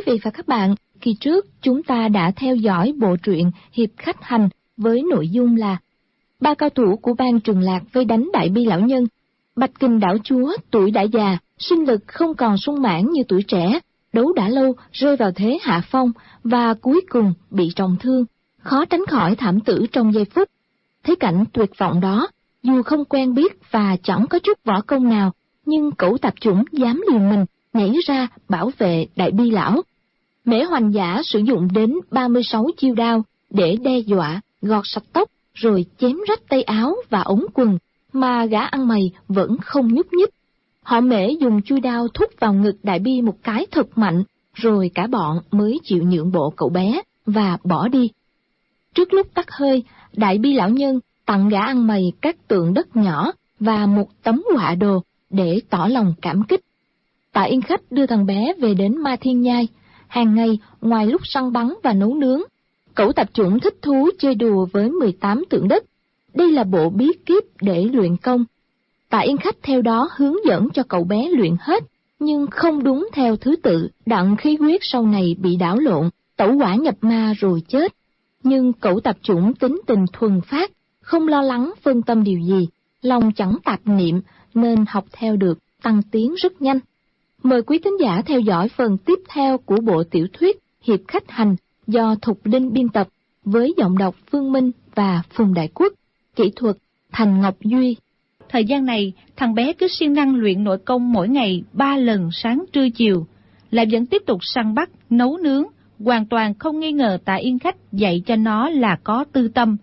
quý vị và các bạn, kỳ trước chúng ta đã theo dõi bộ truyện Hiệp Khách Hành với nội dung là ba cao thủ của bang Trừng Lạc vây đánh Đại Bi lão nhân. Bạch Kình đảo chúa tuổi đã già, sinh lực không còn sung mãn như tuổi trẻ, đấu đã lâu rơi vào thế hạ phong và cuối cùng bị trọng thương, khó tránh khỏi thảm tử trong giây phút. Thấy cảnh tuyệt vọng đó, dù không quen biết và chẳng có chút võ công nào, nhưng Cẩu Tạp Chủng dám liều mình nhảy ra bảo vệ Đại Bi lão. Mễ Hoành Giả sử dụng đến 36 chiêu đao để đe dọa, gọt sạch tóc rồi chém rách tay áo và ống quần, mà gã ăn mày vẫn không nhúc nhích. Họ Mễ dùng chui đao thúc vào ngực Đại Bi một cái thật mạnh, rồi cả bọn mới chịu nhượng bộ cậu bé và bỏ đi. Trước lúc tắt hơi, Đại Bi lão nhân tặng gã ăn mày các tượng đất nhỏ và một tấm họa đồ để tỏ lòng cảm kích. Tạ Yên Khách đưa thằng bé về đến Ma Thiên Nhai. Hàng ngày, ngoài lúc săn bắn và nấu nướng, Cẩu Tạp Chủng thích thú chơi đùa với 18 tượng đất. Đây là bộ bí kíp để luyện công. Tạ Yên Khách theo đó hướng dẫn cho cậu bé luyện hết, nhưng không đúng theo thứ tự, đặng khí huyết sau này bị đảo lộn, tẩu hỏa nhập ma rồi chết. Nhưng Cẩu Tạp Chủng tính tình thuần phát, không lo lắng phân tâm điều gì, lòng chẳng tạp niệm nên học theo được, tăng tiến rất nhanh. Mời quý thính giả theo dõi phần tiếp theo của bộ tiểu thuyết Hiệp Khách Hành do Thục Linh biên tập với giọng đọc Phương Minh và Phùng Đại Quốc, kỹ thuật Thành Ngọc Duy. Thời gian này, thằng bé cứ siêng năng luyện nội công mỗi ngày 3 lần sáng trưa chiều, lại vẫn tiếp tục săn bắt, nấu nướng, hoàn toàn không nghi ngờ Tạ Yên Khách dạy cho nó là có tư tâm.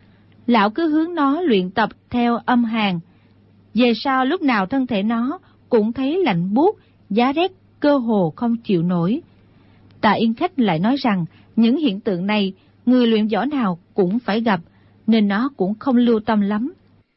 Lão cứ hướng nó luyện tập theo âm hàn. Về sau lúc nào thân thể nó cũng thấy lạnh buốt, giá rét cơ hồ không chịu nổi. Tạ Yên Khách lại nói rằng những hiện tượng này người luyện võ nào cũng phải gặp, nên nó cũng không lưu tâm lắm.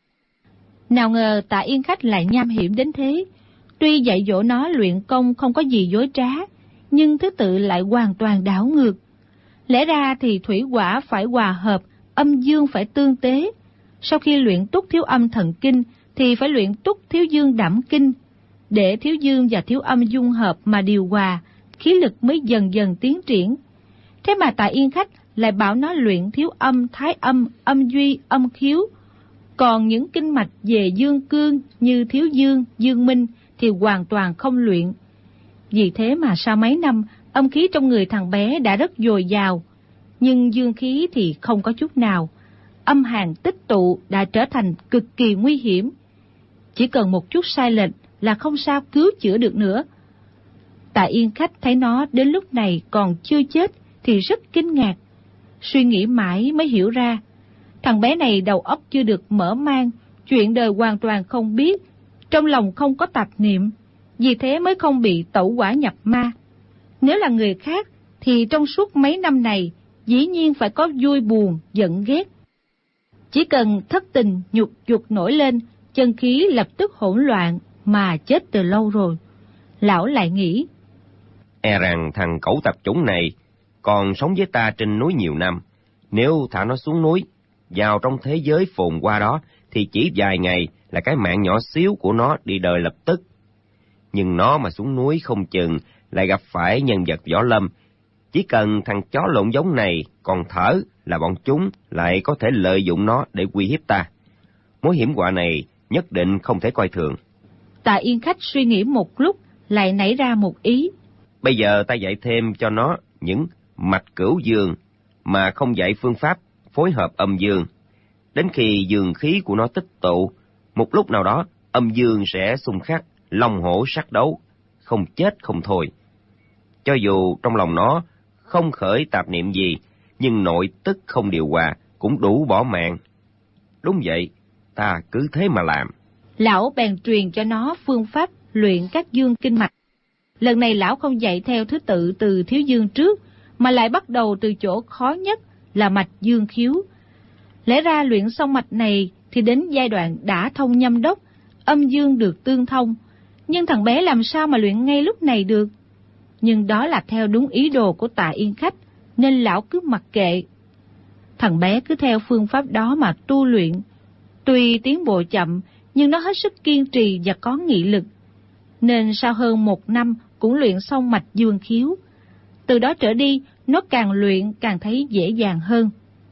Nào ngờ Tạ Yên Khách lại nham hiểm đến thế. Tuy dạy dỗ nó luyện công không có gì dối trá, nhưng thứ tự lại hoàn toàn đảo ngược. Lẽ ra thì thủy hỏa phải hòa hợp, âm dương phải tương tế. Sau khi luyện túc thiếu âm thần kinh thì phải luyện túc thiếu dương đảm kinh, để thiếu dương và thiếu âm dung hợp mà điều hòa, khí lực mới dần dần tiến triển. Thế mà Tạ Yên Khách lại bảo nó luyện thiếu âm, thái âm, âm duy, âm khiếu. Còn những kinh mạch về dương cương như thiếu dương, dương minh thì hoàn toàn không luyện. Vì thế mà sau mấy năm, âm khí trong người thằng bé đã rất dồi dào, nhưng dương khí thì không có chút nào. Âm hàn tích tụ đã trở thành cực kỳ nguy hiểm. Chỉ cần một chút sai lệch là không sao cứu chữa được nữa. Tạ Yên Khách thấy nó đến lúc này còn chưa chết thì rất kinh ngạc. Suy nghĩ mãi mới hiểu ra, thằng bé này đầu óc chưa được mở mang, chuyện đời hoàn toàn không biết, trong lòng không có tạp niệm, vì thế mới không bị tẩu hỏa nhập ma. Nếu là người khác thì trong suốt mấy năm này dĩ nhiên phải có vui buồn, giận ghét. Chỉ cần thất tình nhục dục nổi lên, chân khí lập tức hỗn loạn mà chết từ lâu rồi. Lão lại nghĩ, e rằng thằng Cẩu Tạp Chủng này còn sống với ta trên núi nhiều năm. Nếu thả nó xuống núi, vào trong thế giới phồn hoa đó, thì chỉ vài ngày là cái mạng nhỏ xíu của nó đi đời lập tức. Nhưng nó mà xuống núi không chừng lại gặp phải nhân vật võ lâm. Chỉ cần thằng chó lộn giống này còn thở là bọn chúng lại có thể lợi dụng nó để uy hiếp ta. Mối hiểm họa này nhất định không thể coi thường. Tạ Yên Khách suy nghĩ một lúc, lại nảy ra một ý. Bây giờ ta dạy thêm cho nó những mạch cửu dương, mà không dạy phương pháp phối hợp âm dương. Đến khi dương khí của nó tích tụ, một lúc nào đó âm dương sẽ xung khắc, long hổ sát đấu, không chết không thôi. Cho dù trong lòng nó không khởi tạp niệm gì, nhưng nội tức không điều hòa cũng đủ bỏ mạng. Đúng vậy, ta cứ thế mà làm. Lão bèn truyền cho nó phương pháp luyện các dương kinh mạch. Lần này lão không dạy theo thứ tự từ thiếu dương trước, mà lại bắt đầu từ chỗ khó nhất là mạch dương khiếu. Lẽ ra luyện xong mạch này thì đến giai đoạn đã thông nhâm đốc, âm dương được tương thông, nhưng thằng bé làm sao mà luyện ngay lúc này được. Nhưng đó là theo đúng ý đồ của Tạ Yên Khách, nên lão cứ mặc kệ. Thằng bé cứ theo phương pháp đó mà tu luyện. Tuy tiến bộ chậm, nhưng nó hết sức kiên trì và có nghị lực, nên sau hơn 1 năm cũng luyện xong mạch dương khiếu. Từ đó trở đi, nó càng luyện càng thấy dễ dàng hơn.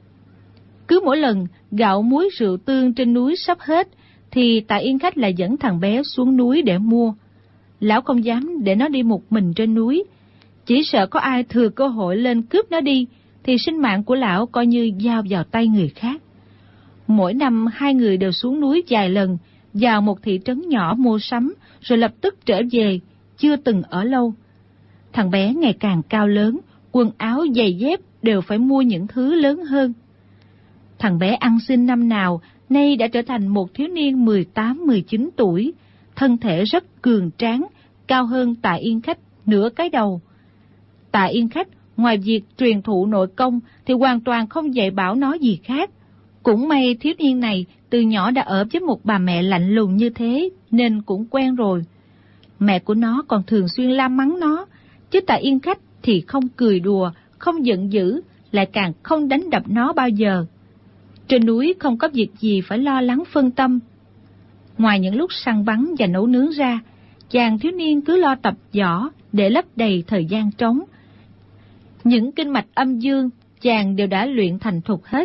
Cứ mỗi lần gạo muối rượu tương trên núi sắp hết, thì Tạ Yên Khách lại dẫn thằng bé xuống núi để mua. Lão không dám để nó đi một mình trên núi, chỉ sợ có ai thừa cơ hội lên cướp nó đi, thì sinh mạng của lão coi như giao vào tay người khác. Mỗi năm hai người đều xuống núi vài lần, vào một thị trấn nhỏ mua sắm, rồi lập tức trở về, chưa từng ở lâu. Thằng bé ngày càng cao lớn, quần áo giày dép đều phải mua những thứ lớn hơn. Thằng bé ăn xin năm nào, nay đã trở thành một thiếu niên 18-19 tuổi, thân thể rất cường tráng, cao hơn Tạ Yên Khách nửa cái đầu. Tạ Yên Khách ngoài việc truyền thụ nội công thì hoàn toàn không dạy bảo nó gì khác. Cũng may thiếu niên này từ nhỏ đã ở với một bà mẹ lạnh lùng như thế nên cũng quen rồi. Mẹ của nó còn thường xuyên la mắng nó, chứ Tạ Yên Khách thì không cười đùa, không giận dữ, lại càng không đánh đập nó bao giờ. Trên núi không có việc gì phải lo lắng phân tâm. Ngoài những lúc săn bắn và nấu nướng ra, chàng thiếu niên cứ lo tập võ để lấp đầy thời gian trống. Những kinh mạch âm dương chàng đều đã luyện thành thục hết.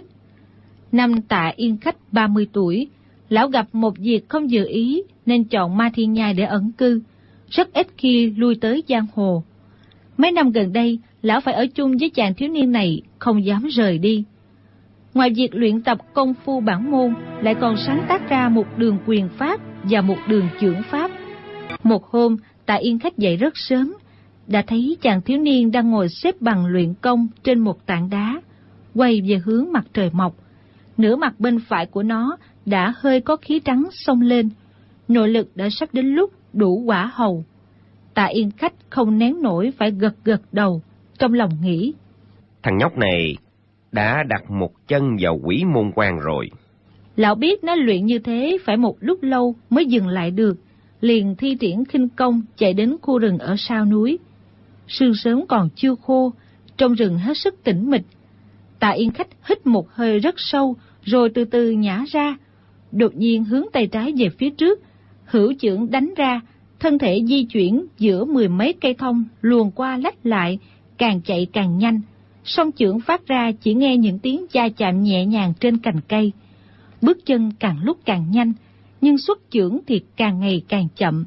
Năm Tạ Yên Khách 30 tuổi, lão gặp một việc không dự ý nên chọn Ma Thiên Nhai để ẩn cư, rất ít khi lui tới giang hồ. Mấy năm gần đây, lão phải ở chung với chàng thiếu niên này, không dám rời đi. Ngoài việc luyện tập công phu bản môn, lại còn sáng tác ra một đường quyền pháp và một đường chưởng pháp. Một hôm, Tạ Yên Khách dậy rất sớm, đã thấy chàng thiếu niên đang ngồi xếp bằng luyện công trên một tảng đá, quay về hướng mặt trời mọc. Nửa mặt bên phải của nó đã hơi có khí trắng xông lên, nội lực đã sắp đến lúc đủ quả hầu. Tạ Yên Khách không nén nổi phải gật gật đầu, trong lòng nghĩ: thằng nhóc này đã đặt một chân vào Quỷ Môn Quan rồi. Lão biết nó luyện như thế phải một lúc lâu mới dừng lại được, liền thi triển khinh công chạy đến khu rừng ở sau núi. Sương sớm còn chưa khô, trong rừng hết sức tĩnh mịch. Tạ Yên Khách hít một hơi rất sâu, rồi từ từ nhả ra, đột nhiên hướng tay trái về phía trước, hữu chưởng đánh ra, thân thể di chuyển giữa mười mấy cây thông luồn qua lách lại, càng chạy càng nhanh. Song chưởng phát ra chỉ nghe những tiếng va chạm nhẹ nhàng trên cành cây. Bước chân càng lúc càng nhanh, nhưng xuất chưởng thì càng ngày càng chậm.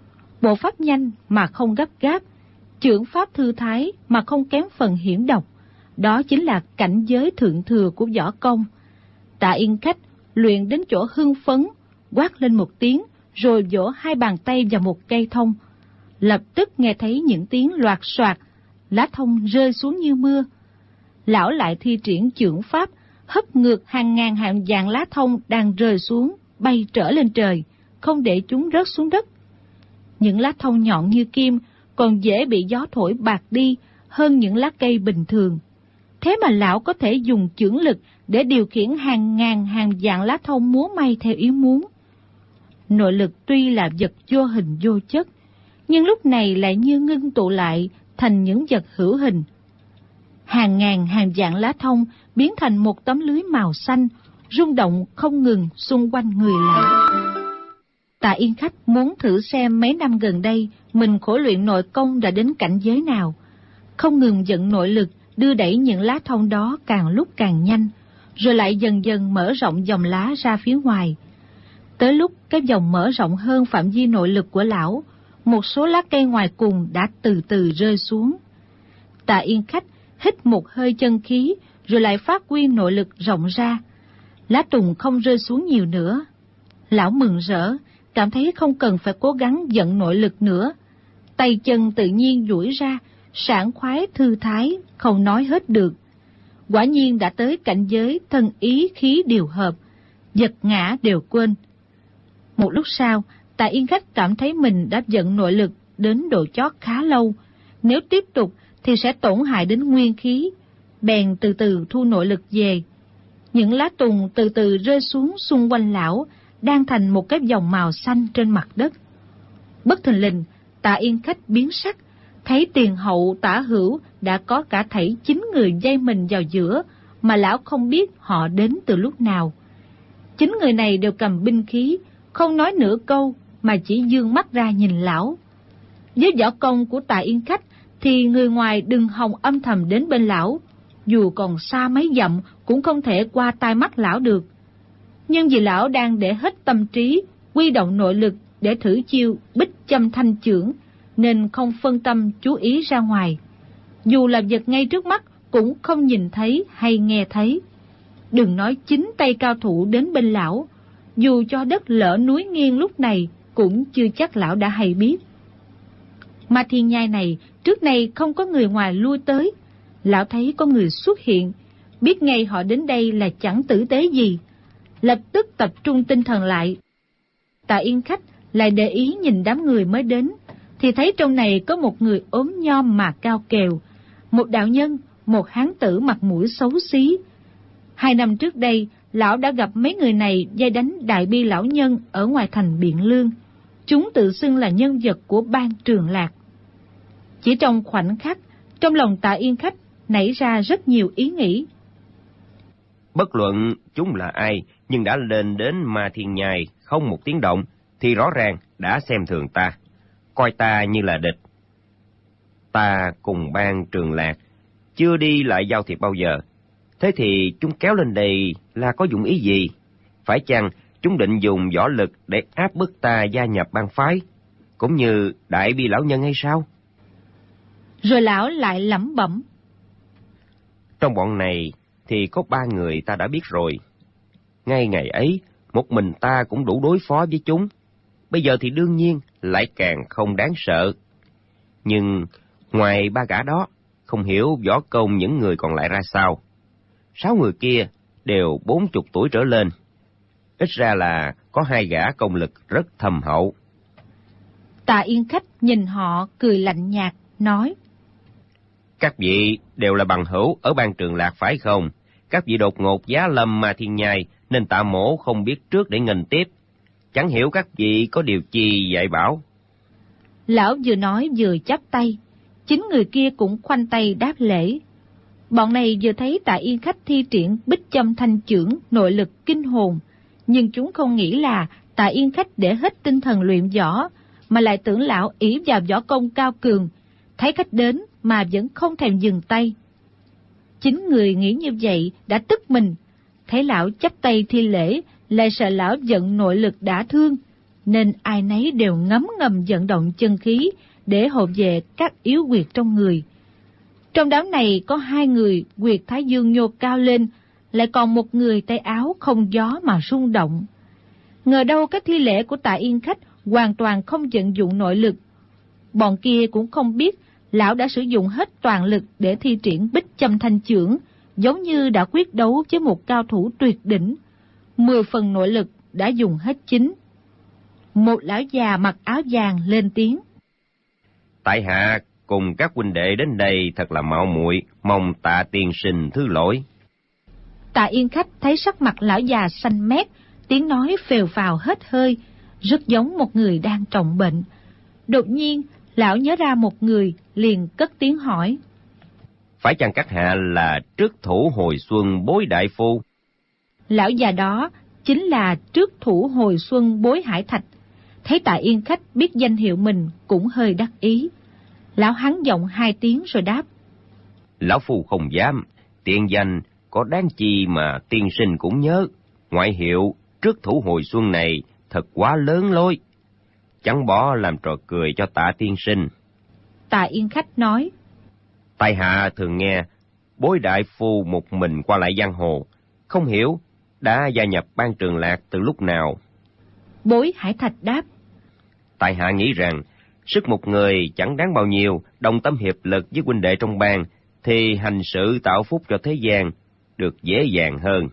Bộ pháp nhanh mà không gấp gáp, chưởng pháp thư thái mà không kém phần hiểm độc. Đó chính là cảnh giới thượng thừa của võ công. Tạ Yên Khách luyện đến chỗ hưng phấn, quát lên một tiếng, rồi vỗ hai bàn tay vào một cây thông. Lập tức nghe thấy những tiếng loạt soạt, lá thông rơi xuống như mưa. Lão lại thi triển chưởng pháp, hất ngược hàng ngàn hàng vạn lá thông đang rơi xuống, bay trở lên trời, không để chúng rớt xuống đất. Những lá thông nhọn như kim còn dễ bị gió thổi bạc đi hơn những lá cây bình thường. Thế mà lão có thể dùng chưởng lực để điều khiển hàng ngàn hàng vạn lá thông múa may theo ý muốn. Nội lực tuy là vật vô hình vô chất, nhưng lúc này lại như ngưng tụ lại thành những vật hữu hình. Hàng ngàn hàng vạn lá thông biến thành một tấm lưới màu xanh, rung động không ngừng xung quanh người lão. Tạ Yên Khách muốn thử xem mấy năm gần đây mình khổ luyện nội công đã đến cảnh giới nào. Không ngừng vận nội lực đưa đẩy những lá thông đó càng lúc càng nhanh, rồi lại dần dần mở rộng dòng lá ra phía ngoài. Tới lúc cái dòng mở rộng hơn phạm vi nội lực của lão, một số lá cây ngoài cùng đã từ từ rơi xuống. Tạ Yên Khách hít một hơi chân khí, rồi lại phát huy nội lực rộng ra. Lá tùng không rơi xuống nhiều nữa. Lão mừng rỡ, cảm thấy không cần phải cố gắng vận nội lực nữa. Tay chân tự nhiên duỗi ra, sảng khoái thư thái, không nói hết được. Quả nhiên đã tới cảnh giới thân ý khí điều hợp, vật ngã đều quên. Một lúc sau, Tạ Yên Khách cảm thấy mình đã vận nội lực đến độ chót khá lâu. Nếu tiếp tục thì sẽ tổn hại đến nguyên khí, bèn từ từ thu nội lực về. Những lá tùng từ từ rơi xuống xung quanh lão, đang thành một cái vòng màu xanh trên mặt đất. Bất thình lình, Tạ Yên Khách biến sắc, thấy tiền hậu tả hữu đã có cả thảy 9 người dây mình vào giữa, mà lão không biết họ đến từ lúc nào. 9 người này đều cầm binh khí, không nói nửa câu mà chỉ dương mắt ra nhìn lão. Với võ công của Tạ Yên Khách thì người ngoài đừng hòng âm thầm đến bên lão, dù còn xa mấy dặm cũng không thể qua tai mắt lão được. Nhưng vì lão đang để hết tâm trí, huy động nội lực để thử chiêu bích châm thanh chưởng, nên không phân tâm chú ý ra ngoài. Dù là vật ngay trước mắt cũng không nhìn thấy hay nghe thấy. Đừng nói chính tay cao thủ đến bên lão, dù cho đất lở núi nghiêng lúc này cũng chưa chắc lão đã hay biết. Mà thiên nhai này trước này không có người ngoài lui tới. Lão thấy có người xuất hiện, biết ngay họ đến đây là chẳng tử tế gì, lập tức tập trung tinh thần lại. Tạ Yên Khách lại để ý nhìn đám người mới đến, thì thấy trong này có một người ốm nhom mà cao kèo, một đạo nhân, một hán tử mặt mũi xấu xí. 2 năm trước đây, lão đã gặp mấy người này vây đánh Đại Bi lão nhân ở ngoài thành Biện Lương. Chúng tự xưng là nhân vật của bang Trường Lạc. Chỉ trong khoảnh khắc, trong lòng Tạ Yên Khách nảy ra rất nhiều ý nghĩ. Bất luận chúng là ai, nhưng đã lên đến Ma Thiên Nhai không một tiếng động, thì rõ ràng đã xem thường ta, coi ta như là địch. Ta cùng bang Trường Lạc chưa đi lại giao thiệp bao giờ, thế thì chúng kéo lên đây là có dụng ý gì? Phải chăng chúng định dùng võ lực để áp bức ta gia nhập bang phái, cũng như Đại Bi lão nhân hay sao? Rồi lão lại lẩm bẩm. Trong bọn này thì có 3 người ta đã biết rồi. Ngay ngày ấy, một mình ta cũng đủ đối phó với chúng. Bây giờ thì đương nhiên lại càng không đáng sợ. Nhưng ngoài 3 gã đó, không hiểu võ công những người còn lại ra sao. 6 người kia đều 40 tuổi trở lên. Ít ra là có 2 gã công lực rất thâm hậu. Tạ Yên Khách nhìn họ cười lạnh nhạt, nói. Các vị đều là bằng hữu ở bang Trường Lạc phải không? Các vị đột ngột giá lâm Ma Thiên Nhai nên Tạ Mỗ không biết trước để nghênh tiếp. Chẳng hiểu các vị có điều chi dạy bảo. Lão vừa nói vừa chắp tay. 9 người kia cũng khoanh tay đáp lễ. Bọn này vừa thấy Tạ Yên Khách thi triển bích châm thanh chưởng nội lực kinh hồn, nhưng chúng không nghĩ là Tạ Yên Khách để hết tinh thần luyện võ, mà lại tưởng lão ỷ vào võ công cao cường, thấy khách đến mà vẫn không thèm dừng tay. 9 người nghĩ như vậy đã tức mình, thấy lão chắp tay thi lễ, lại sợ lão giận nội lực đã thương, nên ai nấy đều ngấm ngầm vận động chân khí để hộ về các yếu huyệt trong người. Trong đám này có 2 người huyệt thái dương nhô cao lên, lại còn một người tay áo không gió mà rung động. Ngờ đâu cái thi lễ của Tạ Yên Khách hoàn toàn không vận dụng nội lực. Bọn kia cũng không biết lão đã sử dụng hết toàn lực để thi triển bích châm thanh chưởng, giống như đã quyết đấu với một cao thủ tuyệt đỉnh. 10 phần nội lực đã dùng hết 9. Một lão già mặc áo vàng lên tiếng. Tại hạ cùng các huynh đệ đến đây thật là mạo muội, mong Tạ tiên sinh thứ lỗi. Tạ Yên Khách thấy sắc mặt lão già xanh mét, tiếng nói phèo phào hết hơi, rất giống một người đang trọng bệnh. Đột nhiên, lão nhớ ra một người, liền cất tiếng hỏi. Phải chăng các hạ là trước thủ hồi xuân Bối đại phu? Lão già đó chính là trước thủ hồi xuân Bối Hải Thạch. Thấy Tạ Yên Khách biết danh hiệu mình cũng hơi đắc ý. Lão hắn giọng 2 tiếng rồi đáp. Lão phu không dám, tiện danh có đáng chi mà tiên sinh cũng nhớ. Ngoại hiệu trước thủ hồi xuân này thật quá lớn lối, chẳng bỏ làm trò cười cho Tạ tiên sinh. Tạ Yên Khách nói. Tại hạ thường nghe Bối đại phu một mình qua lại giang hồ, không hiểu đã gia nhập bang Trường Lạc từ lúc nào. Bối Hải Thạch đáp. Tại hạ nghĩ rằng sức một người chẳng đáng bao nhiêu, đồng tâm hiệp lực với huynh đệ trong bang thì hành sự tạo phúc cho thế gian được dễ dàng hơn.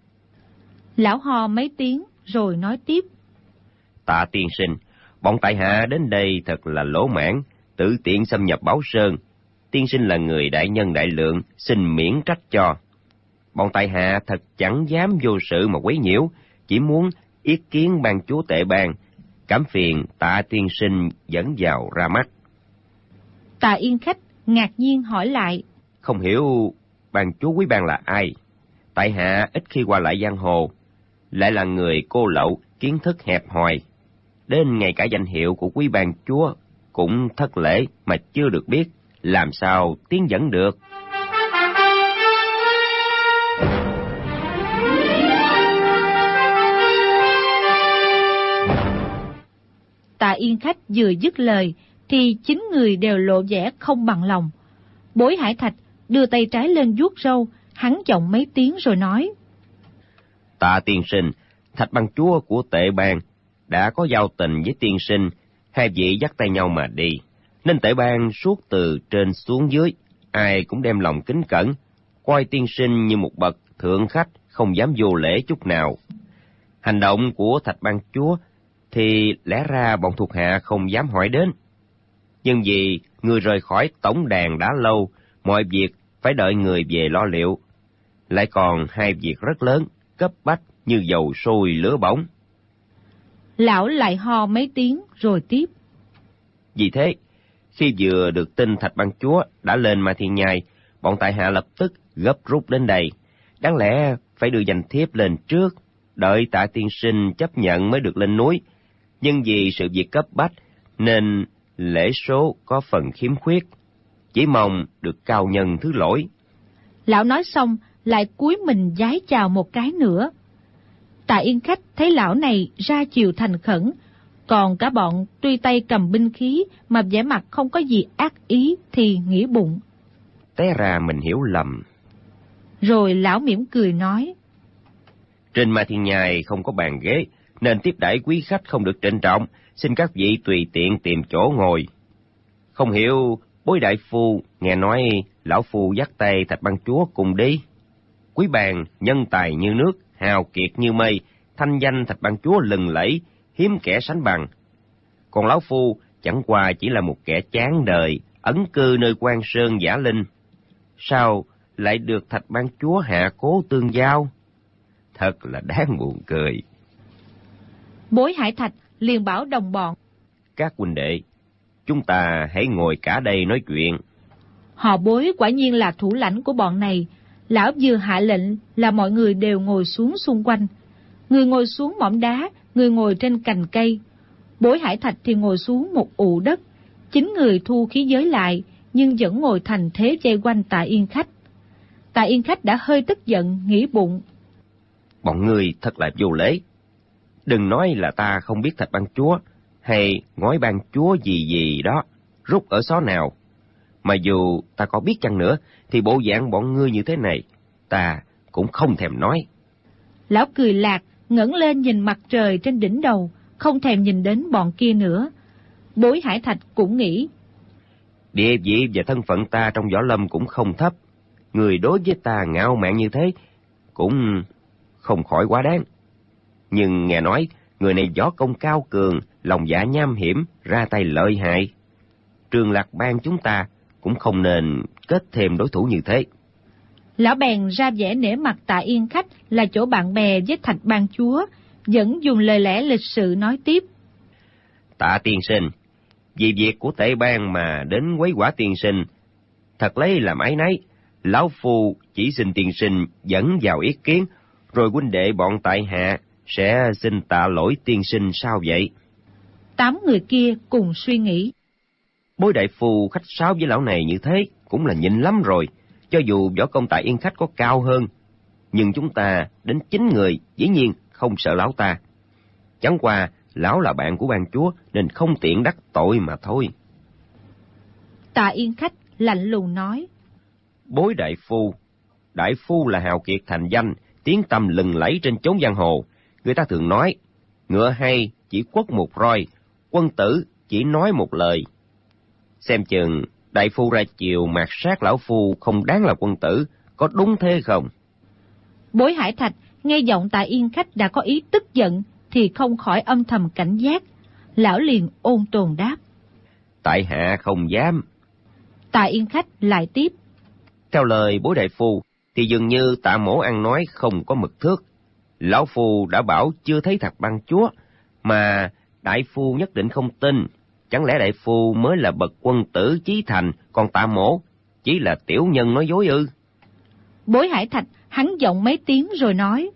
Lão ho mấy tiếng rồi nói tiếp. Tạ tiên sinh, bọn tại hạ đến đây thật là lỗ mãn, tự tiện xâm nhập Bảo Sơn. Tiên sinh là người đại nhân đại lượng, xin miễn trách cho. Bọn tại hạ thật chẳng dám vô sự mà quấy nhiễu, chỉ muốn yết kiến ban chúa tệ bang, cảm phiền Tạ tiên sinh dẫn vào ra mắt. Tạ Yên Khách ngạc nhiên hỏi lại. Không hiểu ban chúa quý bang là ai? Tại hạ ít khi qua lại giang hồ, lại là người cô lậu, kiến thức hẹp hòi, đến ngay cả danh hiệu của quý bang chúa cũng thất lễ mà chưa được biết, làm sao tiến dẫn được. Tạ Yên Khách vừa dứt lời thì 9 người đều lộ vẻ không bằng lòng. Bối Hải Thạch đưa tay trái lên vuốt râu, hắn giọng mấy tiếng rồi nói: Tạ tiên sinh, Thạch Bang Chúa của Tệ Bang đã có giao tình với tiên sinh, hai vị dắt tay nhau mà đi, nên Tệ Bang suốt từ trên xuống dưới, ai cũng đem lòng kính cẩn, coi tiên sinh như một bậc thượng khách, không dám vô lễ chút nào. Hành động của Thạch Bang Chúa thì lẽ ra bọn thuộc hạ không dám hỏi đến. Nhưng vì người rời khỏi tổng đàn đã lâu, mọi việc phải đợi người về lo liệu. Lại còn hai việc rất lớn, cấp bách như dầu sôi lửa bỏng. Lão lại ho mấy tiếng rồi tiếp: Vì thế, khi vừa được tin Thạch Bang Chúa đã lên Ma Thiên Nhai, bọn tại hạ lập tức gấp rút đến đây. Đáng lẽ phải đưa danh thiếp lên trước, đợi Tạ tiên sinh chấp nhận mới được lên núi. Nhưng vì sự việc cấp bách nên lễ số có phần khiếm khuyết, chỉ mong được cao nhân thứ lỗi. Lão nói xong lại cúi mình vái chào một cái nữa. Tạ Yên Khách thấy lão này ra chiều thành khẩn, còn cả bọn tuy tay cầm binh khí mà vẻ mặt không có gì ác ý thì nghĩ bụng: Té ra mình hiểu lầm. Rồi lão mỉm cười nói: Trên Ma Thiên Nhai không có bàn ghế, nên tiếp đãi quý khách không được trịnh trọng, xin các vị tùy tiện tìm chỗ ngồi. Không hiểu Bối đại phu nghe nói lão phu dắt tay Thạch Bang Chúa cùng đi. Quý bàn nhân tài như nước, hào kiệt như mây, thanh danh Thạch Bang Chúa lừng lẫy, hiếm kẻ sánh bằng. Còn lão phu chẳng qua chỉ là một kẻ chán đời, ẩn cư nơi Quan Sơn Giả Linh. Sao lại được Thạch Bang Chúa hạ cố tương giao? Thật là đáng buồn cười. Bối Hải Thạch liền bảo đồng bọn: Các huynh đệ, chúng ta hãy ngồi cả đây nói chuyện. Họ Bối quả nhiên là thủ lãnh của bọn này. Lão vừa hạ lệnh là mọi người đều ngồi xuống xung quanh. Người ngồi xuống mỏm đá, người ngồi trên cành cây. Bối Hải Thạch thì ngồi xuống một ụ đất. 9 người thu khí giới lại, nhưng vẫn ngồi thành thế vây quanh Tạ Yên Khách. Tạ Yên Khách đã hơi tức giận, nghĩ bụng: Bọn người thật là vô lễ. Đừng nói là ta không biết Thạch Bang Chúa hay ngói Bang Chúa gì gì đó rút ở xó nào. Mà dù ta có biết chăng nữa thì bộ dạng bọn ngươi như thế này ta cũng không thèm nói. Lão cười lạc, ngẩng lên nhìn mặt trời trên đỉnh đầu, không thèm nhìn đến bọn kia nữa. Bối Hải Thạch cũng nghĩ: Địa vị và thân phận ta trong võ lâm cũng không thấp, người đối với ta ngạo mạn như thế cũng không khỏi quá đáng. Nhưng nghe nói người này võ công cao cường, lòng dạ nham hiểm, ra tay lợi hại. Trường Lạc Bang chúng ta cũng không nên kết thêm đối thủ như thế. Lão bèn ra vẻ nể mặt Tạ Yên Khách là chỗ bạn bè với Thạch Bang Chúa, vẫn dùng lời lẽ lịch sự nói tiếp: Tạ tiên sinh, vì việc của Tệ Bang mà đến quấy quả tiên sinh, thật lấy làm áy náy. Lão phu chỉ xin tiên sinh dẫn vào ý kiến, rồi huynh đệ bọn tại hạ sẽ xin tạ lỗi tiên sinh sao vậy? 8 người kia cùng suy nghĩ: Bối đại phu khách sáo với lão này như thế cũng là nhịn lắm rồi. Cho dù võ công Tạ Yên Khách có cao hơn, nhưng chúng ta đến 9 người dĩ nhiên không sợ lão ta. Chẳng qua lão là bạn của Bang Chúa nên không tiện đắc tội mà thôi. Tạ Yên Khách lạnh lùng nói: Bối đại phu là hào kiệt thành danh, tiếng tăm lừng lẫy trên chốn giang hồ. Người ta thường nói, ngựa hay chỉ quất một roi, quân tử chỉ nói một lời. Xem chừng đại phu ra chiều mạt sát lão phu không đáng là quân tử, có đúng thế không? Bối Hải Thạch nghe giọng Tạ Yên Khách đã có ý tức giận thì không khỏi âm thầm cảnh giác. Lão liền ôn tồn đáp: Tại hạ không dám. Tạ Yên Khách lại tiếp: Theo lời bối đại phu thì dường như Tạ mỗ ăn nói không có mực thước. Lão phu đã bảo chưa thấy Thạch Bang Chúa, mà đại phu nhất định không tin. Chẳng lẽ đại phu mới là bậc quân tử chí thành, còn Tạ mỗ chỉ là tiểu nhân nói dối ư? Bối Hải Thạch hắn giọng mấy tiếng rồi nói: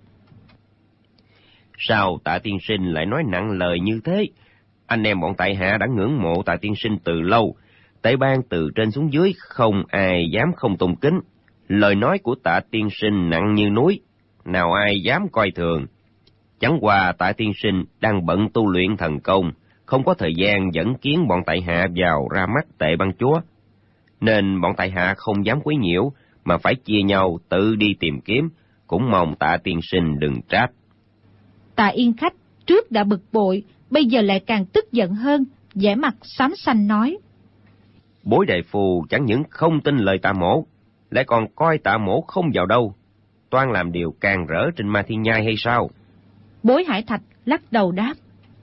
Sao Tạ tiên sinh lại nói nặng lời như thế? Anh em bọn tại hạ đã ngưỡng mộ Tạ tiên sinh từ lâu. Tệ Bang từ trên xuống dưới không ai dám không tôn kính. Lời nói của Tạ tiên sinh nặng như núi, nào ai dám coi thường. Chẳng qua Tạ tiên sinh đang bận tu luyện thần công, không có thời gian dẫn kiến bọn tại hạ vào ra mắt Tệ Bang chúa, nên bọn tại hạ không dám quấy nhiễu, mà phải chia nhau tự đi tìm kiếm, cũng mong Tạ tiên sinh đừng trách. Tạ Yên Khách trước đã bực bội, bây giờ lại càng tức giận hơn, vẻ mặt xám xanh nói: Bối đại phu chẳng những không tin lời Tạ mỗ, lại còn coi Tạ mỗ không vào đâu, toan làm điều càng rỡ trên Ma Thiên Nhai hay sao? Bối Hải Thạch lắc đầu đáp: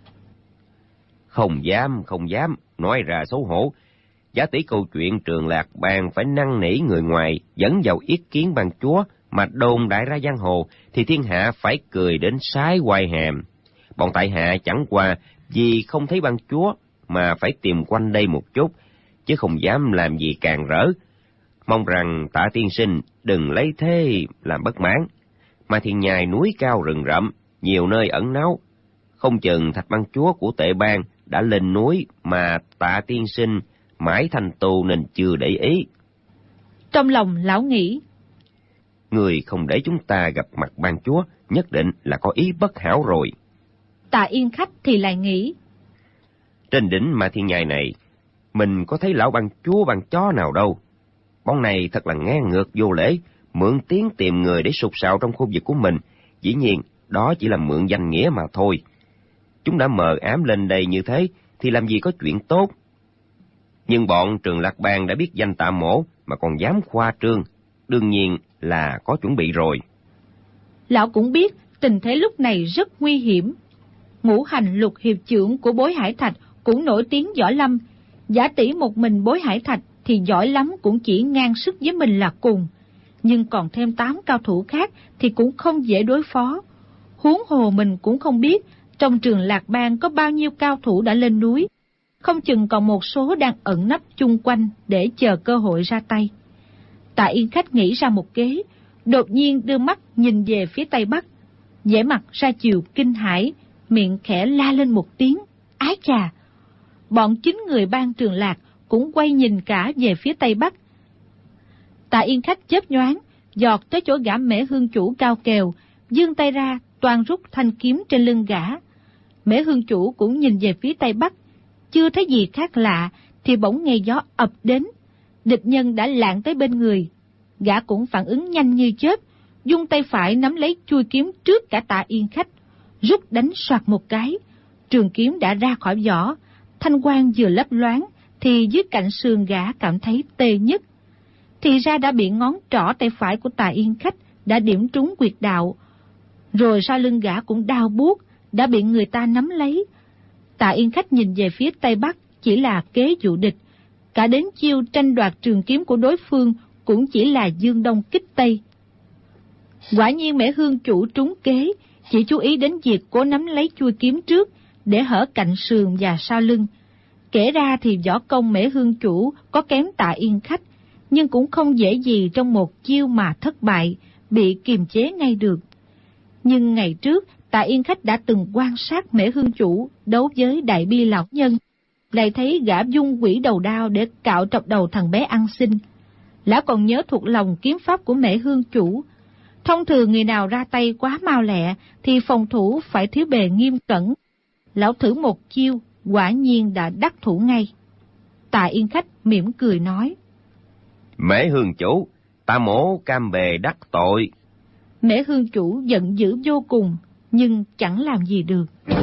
Không dám, nói ra xấu hổ. Giả tỷ câu chuyện Trường Lạc Bang phải năn nỉ người ngoài dẫn vào ý kiến ban chúa mà đồn đại ra giang hồ, thì thiên hạ phải cười đến sái quai hàm. Bọn tại hạ chẳng qua vì không thấy ban chúa mà phải tìm quanh đây một chút, chứ không dám làm gì càng rỡ. Mong rằng Tạ tiên sinh đừng lấy thế làm bất mãn. Ma Thiên Nhai núi cao rừng rậm, nhiều nơi ẩn náu, không chừng Thạch ban chúa của Tệ Bang đã lên núi mà Tạ tiên sinh mãi thành tù nên chưa để ý. Trong lòng lão nghĩ: Người không để chúng ta gặp mặt ban chúa, nhất định là có ý bất hảo rồi. Tạ Yên Khách thì lại nghĩ: Trên đỉnh Ma Thiên Nhai này, mình có thấy lão ban chúa ban chó nào đâu. Bọn này thật là ngang ngược vô lễ, mượn tiếng tìm người để sục sạo trong khu vực của mình. Dĩ nhiên, đó chỉ là mượn danh nghĩa mà thôi. Chúng đã mờ ám lên đây như thế, thì làm gì có chuyện tốt. Nhưng bọn Trường Lạc Bang đã biết danh Tạ mỗ mà còn dám khoa trương, đương nhiên là có chuẩn bị rồi. Lão cũng biết tình thế lúc này rất nguy hiểm. Ngũ hành lục hiệp trưởng của Bối Hải Thạch cũng nổi tiếng võ lâm. Giả tỷ một mình Bối Hải Thạch thì giỏi lắm cũng chỉ ngang sức với mình là cùng, nhưng còn thêm 8 cao thủ khác thì cũng không dễ đối phó. Huống hồ mình cũng không biết trong Trường Lạc Bang có bao nhiêu cao thủ đã lên núi, không chừng còn một số đang ẩn nấp chung quanh để chờ cơ hội ra tay. Tạ Yên Khách nghĩ ra một kế, đột nhiên đưa mắt nhìn về phía tây bắc, vẻ mặt ra chiều kinh hãi, miệng khẽ la lên một tiếng: Ái chà! Bọn 9 người Bang Trường Lạc cũng quay nhìn cả về phía tây bắc. Tạ Yên Khách chớp nhoáng giọt tới chỗ gã Mễ Hương chủ cao kèo, giương tay ra toan rút thanh kiếm trên lưng gã. Mễ Hương chủ cũng nhìn về phía tây bắc, chưa thấy gì khác lạ thì bỗng nghe gió ập đến, địch nhân đã lạng tới bên người. Gã cũng phản ứng nhanh như chớp, dung tay phải nắm lấy chuôi kiếm trước cả Tạ Yên Khách, rút đánh soạt một cái. Trường kiếm đã ra khỏi vỏ, thanh quang vừa lấp loáng thì dưới cạnh sườn gã cảm thấy tê nhất. Thì ra đã bị ngón trỏ tay phải của Tạ Yên Khách đã điểm trúng huyệt đạo, rồi sau lưng gã cũng đau buốt, đã bị người ta nắm lấy. Tạ Yên Khách nhìn về phía tây bắc chỉ là kế dụ địch, cả đến chiêu tranh đoạt trường kiếm của đối phương cũng chỉ là dương đông kích tây. Quả nhiên Mễ Hương chủ trúng kế, chỉ chú ý đến việc cố nắm lấy chuôi kiếm trước để hở cạnh sườn và sau lưng. Kể ra thì võ công Mễ Hương chủ có kém Tạ Yên Khách, nhưng cũng không dễ gì trong một chiêu mà thất bại, bị kiềm chế ngay được. Nhưng ngày trước Tạ Yên Khách đã từng quan sát Mễ Hương chủ đấu với Đại Bi lão nhân, lại thấy gã dung quỷ đầu đao để cạo trọc đầu thằng bé ăn xin. Lão còn nhớ thuộc lòng kiếm pháp của Mễ Hương chủ. Thông thường người nào ra tay quá mau lẹ thì phòng thủ phải thiếu bề nghiêm cẩn. Lão thử một chiêu, quả nhiên đã đắc thủ ngay. Tạ Yên Khách mỉm cười nói: Mễ Hương chủ, Tạ mỗ cam bề đắc tội. Mễ Hương chủ giận dữ vô cùng, nhưng chẳng làm gì được.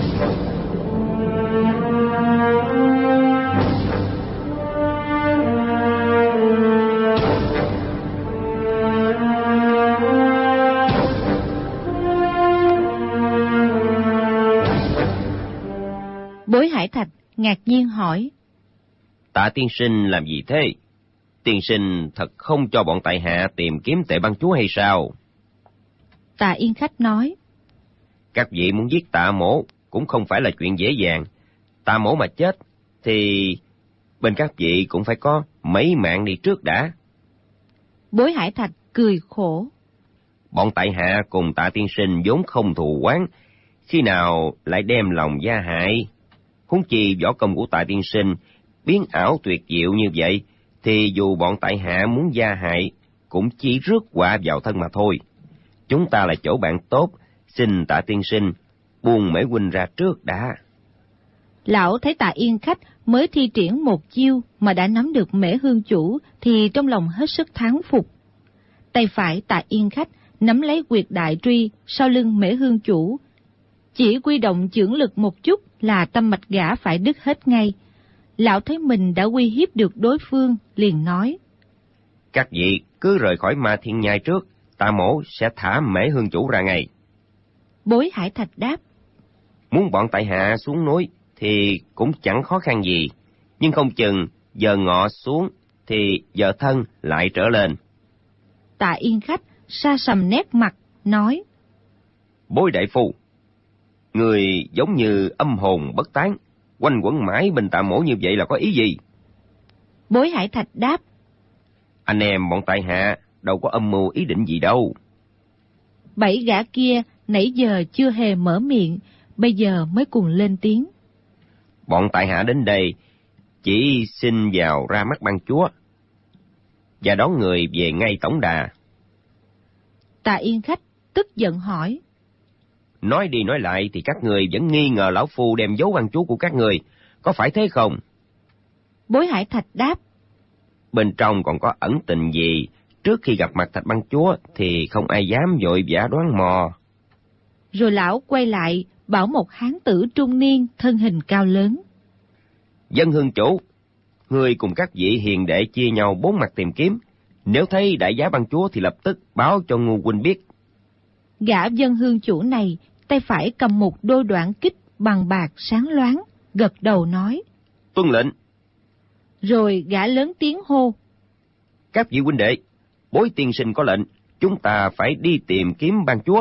Bối Hải Thạch ngạc nhiên hỏi: Tạ tiên sinh làm gì thế? Tiên sinh thật không cho bọn tại hạ tìm kiếm Tệ Bang chúa hay sao? Tạ Yên Khách nói: Các vị muốn giết Tạ mỗ cũng không phải là chuyện dễ dàng. Tạ mỗ mà chết thì bên các vị cũng phải có mấy mạng đi trước đã. Bối Hải Thạch cười khổ: Bọn tại hạ cùng Tạ tiên sinh vốn không thù oán, khi nào lại đem lòng gia hại? Huống chi võ công của Tạ tiên sinh biến ảo tuyệt diệu như vậy, thì dù bọn tại hạ muốn gia hại, cũng chỉ rước họa vào thân mà thôi. Chúng ta là chỗ bạn tốt, xin Tạ tiên sinh buông Mễ huynh ra trước đã. Lão thấy Tạ Yên Khách mới thi triển một chiêu mà đã nắm được Mễ Hương chủ, thì trong lòng hết sức thán phục. Tay phải Tạ Yên Khách nắm lấy quyệt đại truy sau lưng Mễ Hương chủ, chỉ quy động chưởng lực một chút là tâm mạch gã phải đứt hết ngay. Lão thấy mình đã uy hiếp được đối phương, liền nói: Các vị cứ rời khỏi Ma Thiên Nhai trước, Tạ mỗ sẽ thả Mễ Hương chủ ra ngay. Bối Hải Thạch đáp: Muốn bọn tại hạ xuống núi thì cũng chẳng khó khăn gì, nhưng không chừng giờ ngọ xuống thì giờ thân lại trở lên. Tạ Yên Khách sa sầm nét mặt, nói: Bối đại phu, người giống như âm hồn bất tán, quanh quẩn mãi bên Tạ mỗ như vậy là có ý gì? Bối Hải Thạch đáp: Anh em bọn tại hạ đâu có âm mưu ý định gì đâu. 7 gã kia nãy giờ chưa hề mở miệng, bây giờ mới cùng lên tiếng. Bọn tại hạ đến đây chỉ xin vào ra mắt ban chúa và đón người về ngay tổng đà. Tạ Yên Khách tức giận hỏi: Nói đi nói lại thì các người vẫn nghi ngờ lão phu đem giấu ban chúa của các người, có phải thế không? Bối Hải Thạch đáp: Bên trong còn có ẩn tình gì, trước khi gặp mặt Thạch ban chúa thì không ai dám vội vã đoán mò. Rồi lão quay lại bảo một hán tử trung niên thân hình cao lớn: Dân hương chủ, người cùng các vị hiền đệ chia nhau 4 mặt tìm kiếm, nếu thấy đại giá ban chúa thì lập tức báo cho Ngô huynh biết. Gã dân hương chủ này tay phải cầm một đôi đoạn kích bằng bạc sáng loáng, gật đầu nói: Tuân lệnh. Rồi gã lớn tiếng hô: Các vị huynh đệ, bối tiên sinh có lệnh, chúng ta phải đi tìm kiếm ban chúa.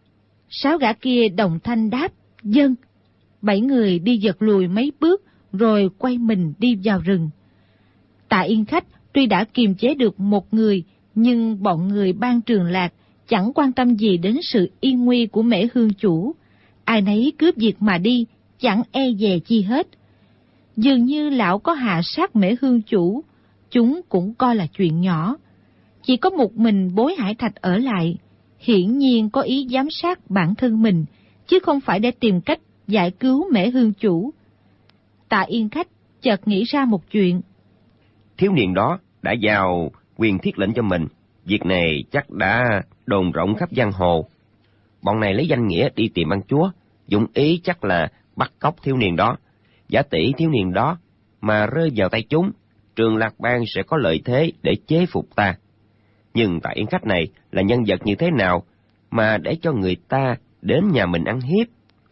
6 gã kia đồng thanh đáp: Dân. 7 người đi giật lùi mấy bước, rồi quay mình đi vào rừng. Tạ Yên Khách tuy đã kiềm chế được một người, nhưng bọn người Ban Trường Lạc chẳng quan tâm gì đến sự yên nguy của Mễ Hương chủ. Ai nấy cướp việc mà đi, chẳng e dè chi hết. Dường như lão có hạ sát Mễ Hương chủ, chúng cũng coi là chuyện nhỏ. Chỉ có một mình Bối Hải Thạch ở lại, hiển nhiên có ý giám sát bản thân mình, chứ không phải để tìm cách giải cứu Mễ Hương chủ. Tạ Yên Khách chợt nghĩ ra một chuyện. Thiếu niên đó đã giao quyền thiết lệnh cho mình, việc này chắc đã đồn rộng khắp giang hồ. Bọn này lấy danh nghĩa đi tìm ban chúa, dụng ý chắc là bắt cóc thiếu niên đó. Giả tỷ thiếu niên đó mà rơi vào tay chúng, Trường Lạc Bang sẽ có lợi thế để chế phục ta. Nhưng Tạ Yên Khách này là nhân vật như thế nào mà để cho người ta đến nhà mình ăn hiếp?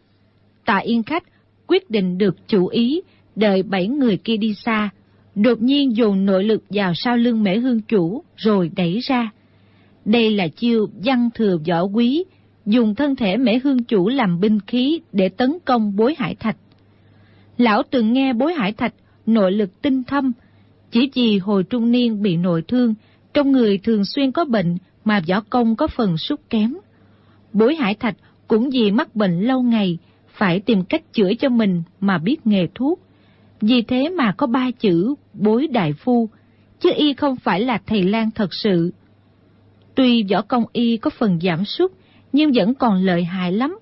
Tạ Yên Khách quyết định được chủ ý, đợi 7 người kia đi xa, đột nhiên dồn nội lực vào sau lưng Mễ Hương chủ rồi đẩy ra. Đây là chiêu văn thừa võ quý, dùng thân thể Mễ Hương chủ làm binh khí để tấn công Bối Hải Thạch. Lão từng nghe Bối Hải Thạch nội lực tinh thâm, chỉ vì hồi trung niên bị nội thương, trong người thường xuyên có bệnh mà võ công có phần sút kém. Bối Hải Thạch cũng vì mắc bệnh lâu ngày, phải tìm cách chữa cho mình mà biết nghề thuốc. Vì thế mà có 3 chữ Bối đại phu, chứ y không phải là thầy lang thật sự. Tuy võ công y có phần giảm sút, nhưng vẫn còn lợi hại lắm.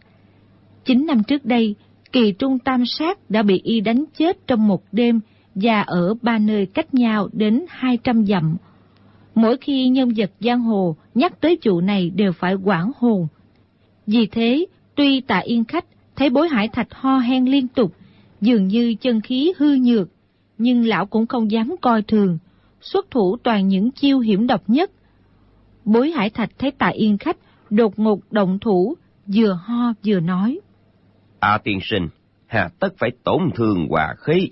9 năm trước đây, Kỳ Trung Tam Sát đã bị y đánh chết trong một đêm, và ở 3 nơi cách nhau đến 200 dặm. Mỗi khi nhân vật giang hồ nhắc tới chủ này đều phải hoảng hồn. Vì thế, tuy Tạ Yên Khách thấy Bối Hải Thạch ho hen liên tục, dường như chân khí hư nhược, nhưng lão cũng không dám coi thường, xuất thủ toàn những chiêu hiểm độc nhất. Bối Hải Thạch thấy Tạ Yên Khách đột ngột động thủ, vừa ho vừa nói: Tiên sinh, hà tất phải tổn thương hòa khí.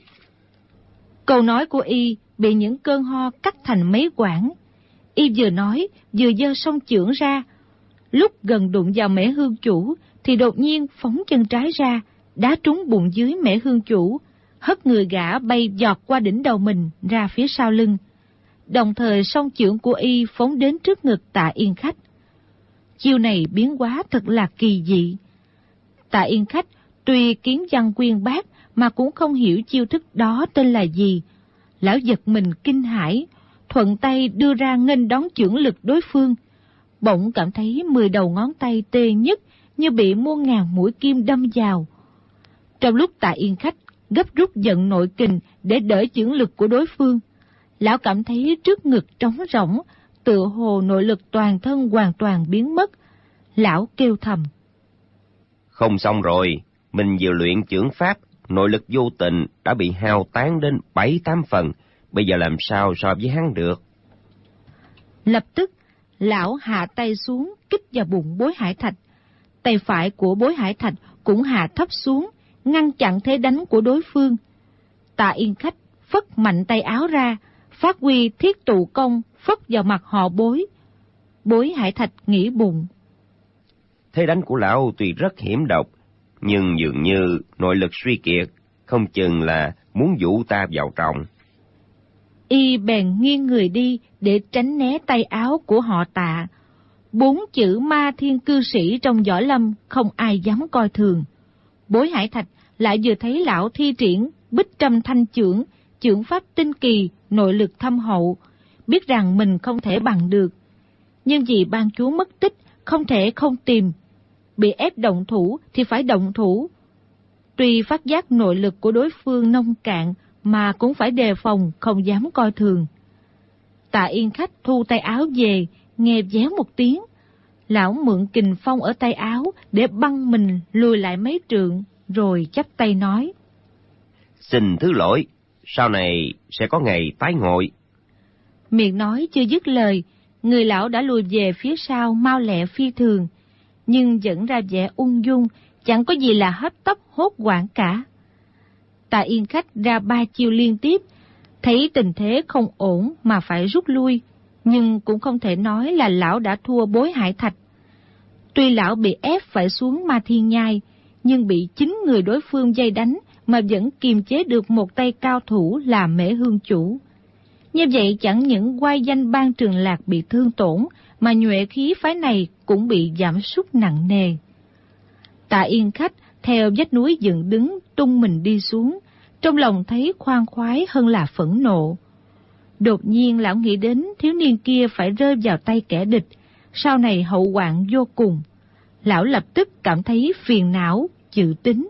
Câu nói của y bị những cơn ho cắt thành mấy quãng. Y vừa nói vừa giơ song chưởng ra, lúc gần đụng vào Mễ Hương chủ thì đột nhiên phóng chân trái ra, đá trúng bụng dưới Mễ Hương chủ, hất người gã bay giọt qua đỉnh đầu mình ra phía sau lưng. Đồng thời song chưởng của y phóng đến trước ngực Tạ Yên Khách. Chiêu này biến hóa thật là kỳ dị. Tạ Yên Khách tuy kiến văn quyên bác mà cũng không hiểu chiêu thức đó tên là gì. Lão giật mình kinh hãi, thuận tay đưa ra nghênh đón chưởng lực đối phương. Bỗng cảm thấy 10 đầu ngón tay tê nhức như bị muôn ngàn mũi kim đâm vào. Trong lúc Tạ Yên Khách gấp rút vận nội kình để đỡ chưởng lực của đối phương, lão cảm thấy trước ngực trống rỗng, tựa hồ nội lực toàn thân hoàn toàn biến mất. Lão kêu thầm: Không xong rồi, mình vừa luyện chưởng pháp, nội lực vô tình đã bị hao tán đến 7-8 phần, bây giờ làm sao so với hắn được. Lập tức, lão hạ tay xuống kích vào bụng Bối Hải Thạch. Tay phải của Bối Hải Thạch cũng hạ thấp xuống, ngăn chặn thế đánh của đối phương. Tạ Yên Khách phất mạnh tay áo ra, phát huy thiết tụ công phất vào mặt họ Bối. Bối Hải Thạch nghĩ bụng: Thế đánh của lão tuy rất hiểm độc, nhưng dường như nội lực suy kiệt, không chừng là muốn dụ ta vào trong. Y bèn nghiêng người đi để tránh né tay áo của họ Tạ. 4 chữ ma thiên cư sĩ trong võ lâm không ai dám coi thường. Bối Hải Thạch lại vừa thấy lão thi triển Bích Trăm Thanh chưởng, chưởng pháp tinh kỳ, nội lực thâm hậu, biết rằng mình không thể bằng được. Nhưng vì ban chúa mất tích, không thể không tìm. Bị ép động thủ thì phải động thủ. Tuy phát giác nội lực của đối phương nông cạn, mà cũng phải đề phòng, không dám coi thường. Tạ Yên Khách thu tay áo về, nghe véo một tiếng. Lão mượn kình phong ở tay áo để băng mình lùi lại mấy trượng, rồi chắp tay nói: Xin thứ lỗi, sau này sẽ có ngày tái ngộ. Miệng nói chưa dứt lời, người lão đã lùi về phía sau mau lẹ phi thường, nhưng vẫn ra vẻ ung dung, chẳng có gì là hấp tấp hốt hoảng cả. Tạ Yên Khách ra 3 chiêu liên tiếp, thấy tình thế không ổn mà phải rút lui, nhưng cũng không thể nói là lão đã thua Bối Hải Thạch. Tuy lão bị ép phải xuống Ma Thiên Nhai, nhưng bị 9 người đối phương vây đánh mà vẫn kiềm chế được một tay cao thủ là Mễ Hương Chủ. Như vậy chẳng những oai danh Ban Trường Lạc bị thương tổn, mà nhuệ khí phái này cũng bị giảm sút nặng nề. Tạ Yên Khách theo vách núi dựng đứng tung mình đi xuống, trong lòng thấy khoan khoái hơn là phẫn nộ. Đột nhiên lão nghĩ đến thiếu niên kia phải rơi vào tay kẻ địch, sau này hậu hoạn vô cùng. Lão lập tức cảm thấy phiền não, dự tính: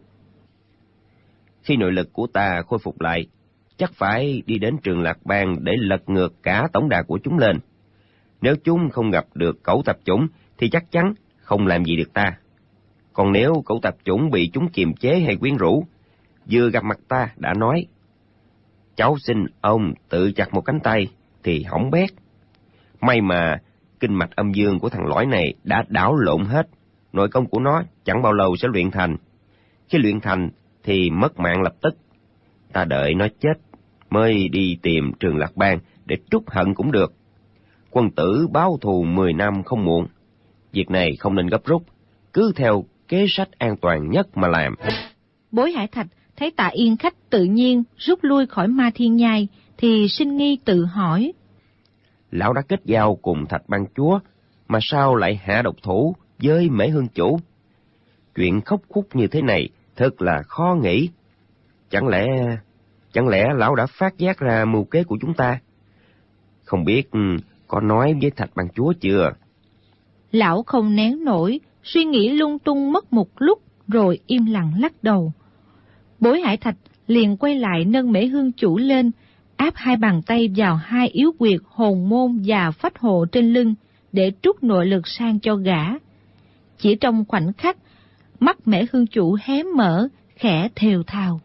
Khi nội lực của ta khôi phục lại, chắc phải đi đến Trường Lạc Bang để lật ngược cả tổng đà của chúng lên. Nếu chúng không gặp được Cẩu Tập Chủng thì chắc chắn không làm gì được ta. Còn nếu Cẩu Tập Chủng bị chúng kiềm chế hay quyến rũ, vừa gặp mặt ta đã nói: Cháu xin ông tự chặt một cánh tay thì hỏng bét. May mà kinh mạch âm dương của thằng lõi này đã đảo lộn hết, nội công của nó chẳng bao lâu sẽ luyện thành. Khi luyện thành thì mất mạng lập tức. Ta đợi nó chết mới đi tìm Trường Lạc Bang để trút hận cũng được. Quân tử báo thù 10 năm không muộn. Việc này không nên gấp rút, cứ theo kế sách an toàn nhất mà làm. Bối Hải Thạch thấy Tạ Yên Khách tự nhiên rút lui khỏi Ma Thiên Nhai thì sinh nghi tự hỏi: Lão đã kết giao cùng Thạch Ban Chúa, mà sao lại hạ độc thủ với Mễ Hương Chủ? Chuyện khốc khúc như thế này thật là khó nghĩ. Chẳng lẽ lão đã phát giác ra mưu kế của chúng ta? Không biết có nói với Thạch Ban Chúa chưa? Lão không nén nổi, suy nghĩ lung tung mất một lúc rồi im lặng lắc đầu. Bối Hải Thạch liền quay lại nâng Mễ Hương Chủ lên, áp 2 bàn tay vào 2 yếu quyệt hồn môn và phách hộ trên lưng để trút nội lực sang cho gã. Chỉ trong khoảnh khắc, mắt Mễ Hương Chủ hé mở, khẽ thều thào: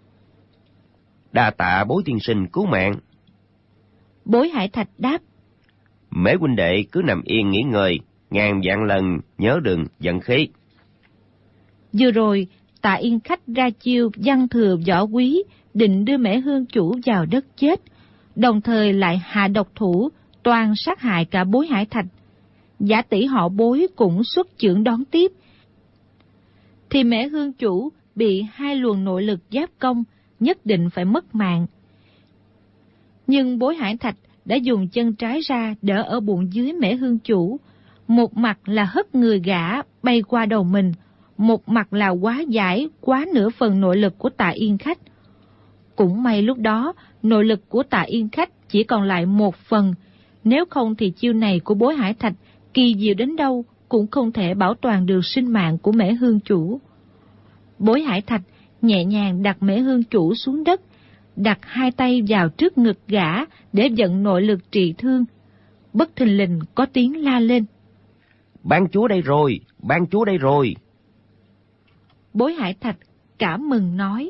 Đa tạ Bối tiên sinh cứu mạng. Bối Hải Thạch đáp: Mễ huynh đệ cứ nằm yên nghỉ ngơi, ngàn vạn lần nhớ đừng giận khí. Vừa rồi, Tạ Yên Khách ra chiêu văn thừa võ quý, định đưa Mễ Hương Chủ vào đất chết, đồng thời lại hạ độc thủ, toàn sát hại cả Bối Hải Thạch. Giả tỷ họ Bối cũng xuất chưởng đón tiếp, thì Mễ Hương Chủ bị 2 luồng nội lực giáp công, nhất định phải mất mạng. Nhưng Bối Hải Thạch đã dùng chân trái ra đỡ ở bụng dưới Mễ Hương Chủ, một mặt là hất người gã bay qua đầu mình, một mặt là hóa giải quá nửa phần nội lực của Tạ Yên Khách. Cũng may lúc đó, nội lực của Tạ Yên Khách chỉ còn lại 1/phần, nếu không thì chiêu này của Bối Hải Thạch kỳ diệu đến đâu cũng không thể bảo toàn được sinh mạng của Mễ Hương chủ. Bối Hải Thạch nhẹ nhàng đặt Mễ Hương chủ xuống đất, đặt 2 tay vào trước ngực gã để vận nội lực trị thương. Bất thình lình có tiếng la lên: Ban chúa đây rồi, ban chúa đây rồi. Bối Hải Thạch cảm mừng nói: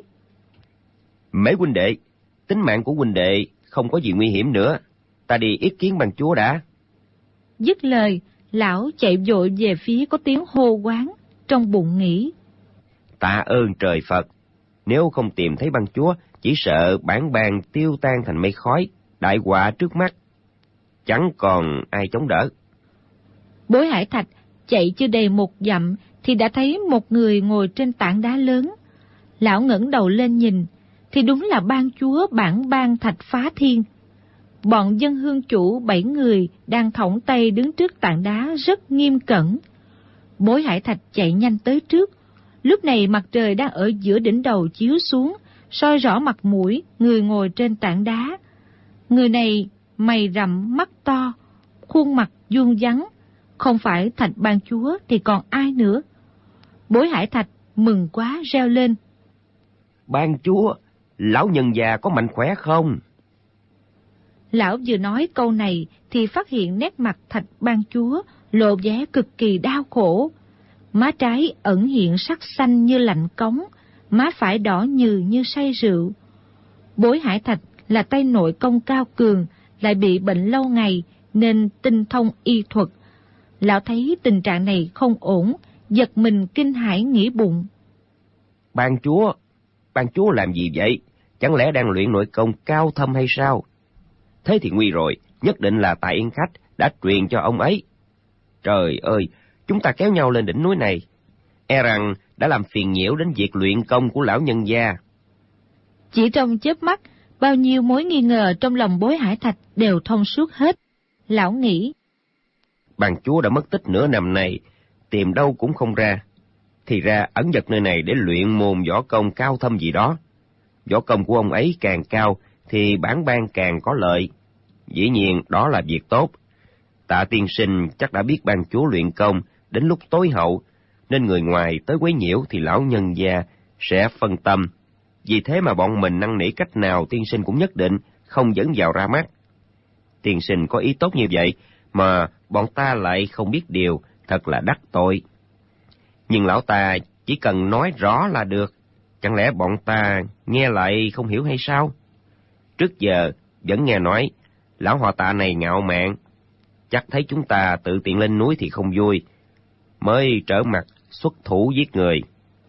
Mễ huynh đệ, tính mạng của huynh đệ không có gì nguy hiểm nữa, ta đi yết kiến ban chúa đã. Dứt lời, lão chạy vội về phía có tiếng hô quán, trong bụng nghĩ: Tạ ơn trời Phật, nếu không tìm thấy ban chúa, chỉ sợ bản bang tiêu tan thành mây khói, đại họa trước mắt, chẳng còn ai chống đỡ. Bối Hải Thạch chạy chưa đầy 1 dặm thì đã thấy một người ngồi trên tảng đá lớn. Lão ngẩng đầu lên nhìn, thì đúng là ban chúa bản bang Thạch Phá Thiên. Bọn dân hương chủ 7 người đang thõng tay đứng trước tảng đá rất nghiêm cẩn. Bối Hải Thạch chạy nhanh tới trước. Lúc này mặt trời đang ở giữa đỉnh đầu chiếu xuống, soi rõ mặt mũi người ngồi trên tảng đá. Người này mày rậm mắt to, khuôn mặt vuông vắn, không phải Thạch ban chúa thì còn ai nữa. Bối Hải Thạch mừng quá reo lên: Ban chúa, lão nhân già có mạnh khỏe không? Lão vừa nói câu này thì phát hiện nét mặt Thạch ban chúa lộ vẻ cực kỳ đau khổ. Má trái ẩn hiện sắc xanh như lạnh cống, má phải đỏ nhừ như say rượu. Bối Hải Thạch là tay nội công cao cường, lại bị bệnh lâu ngày nên tinh thông y thuật. Lão thấy tình trạng này không ổn, giật mình kinh hãi nghĩ bụng: Ban chúa làm gì vậy? Chẳng lẽ đang luyện nội công cao thâm hay sao? Thế thì nguy rồi, nhất định là Tạ Yên Khách đã truyền cho ông ấy. Trời ơi, chúng ta kéo nhau lên đỉnh núi này, e rằng đã làm phiền nhiễu đến việc luyện công của lão nhân gia. Chỉ trong chớp mắt, bao nhiêu mối nghi ngờ trong lòng Bối Hải Thạch đều thông suốt hết. Lão nghĩ: Ban chúa đã mất tích nửa năm nay, tìm đâu cũng không ra. Thì ra ẩn giật nơi này để luyện môn võ công cao thâm gì đó. Võ công của ông ấy càng cao thì bản bang càng có lợi. Dĩ nhiên đó là việc tốt. Tạ tiên sinh chắc đã biết ban chúa luyện công đến lúc tối hậu, nên người ngoài tới quấy nhiễu thì lão nhân gia sẽ phân tâm. Vì thế mà bọn mình năn nỉ cách nào tiên sinh cũng nhất định không dẫn vào ra mắt. Tiên sinh có ý tốt như vậy mà bọn ta lại không biết điều, thật là đắc tội. Nhưng lão ta chỉ cần nói rõ là được, chẳng lẽ bọn ta nghe lại không hiểu hay sao? Trước giờ vẫn nghe nói lão họ Tạ này ngạo mạn, chắc thấy chúng ta tự tiện lên núi thì không vui, mới trở mặt xuất thủ giết người.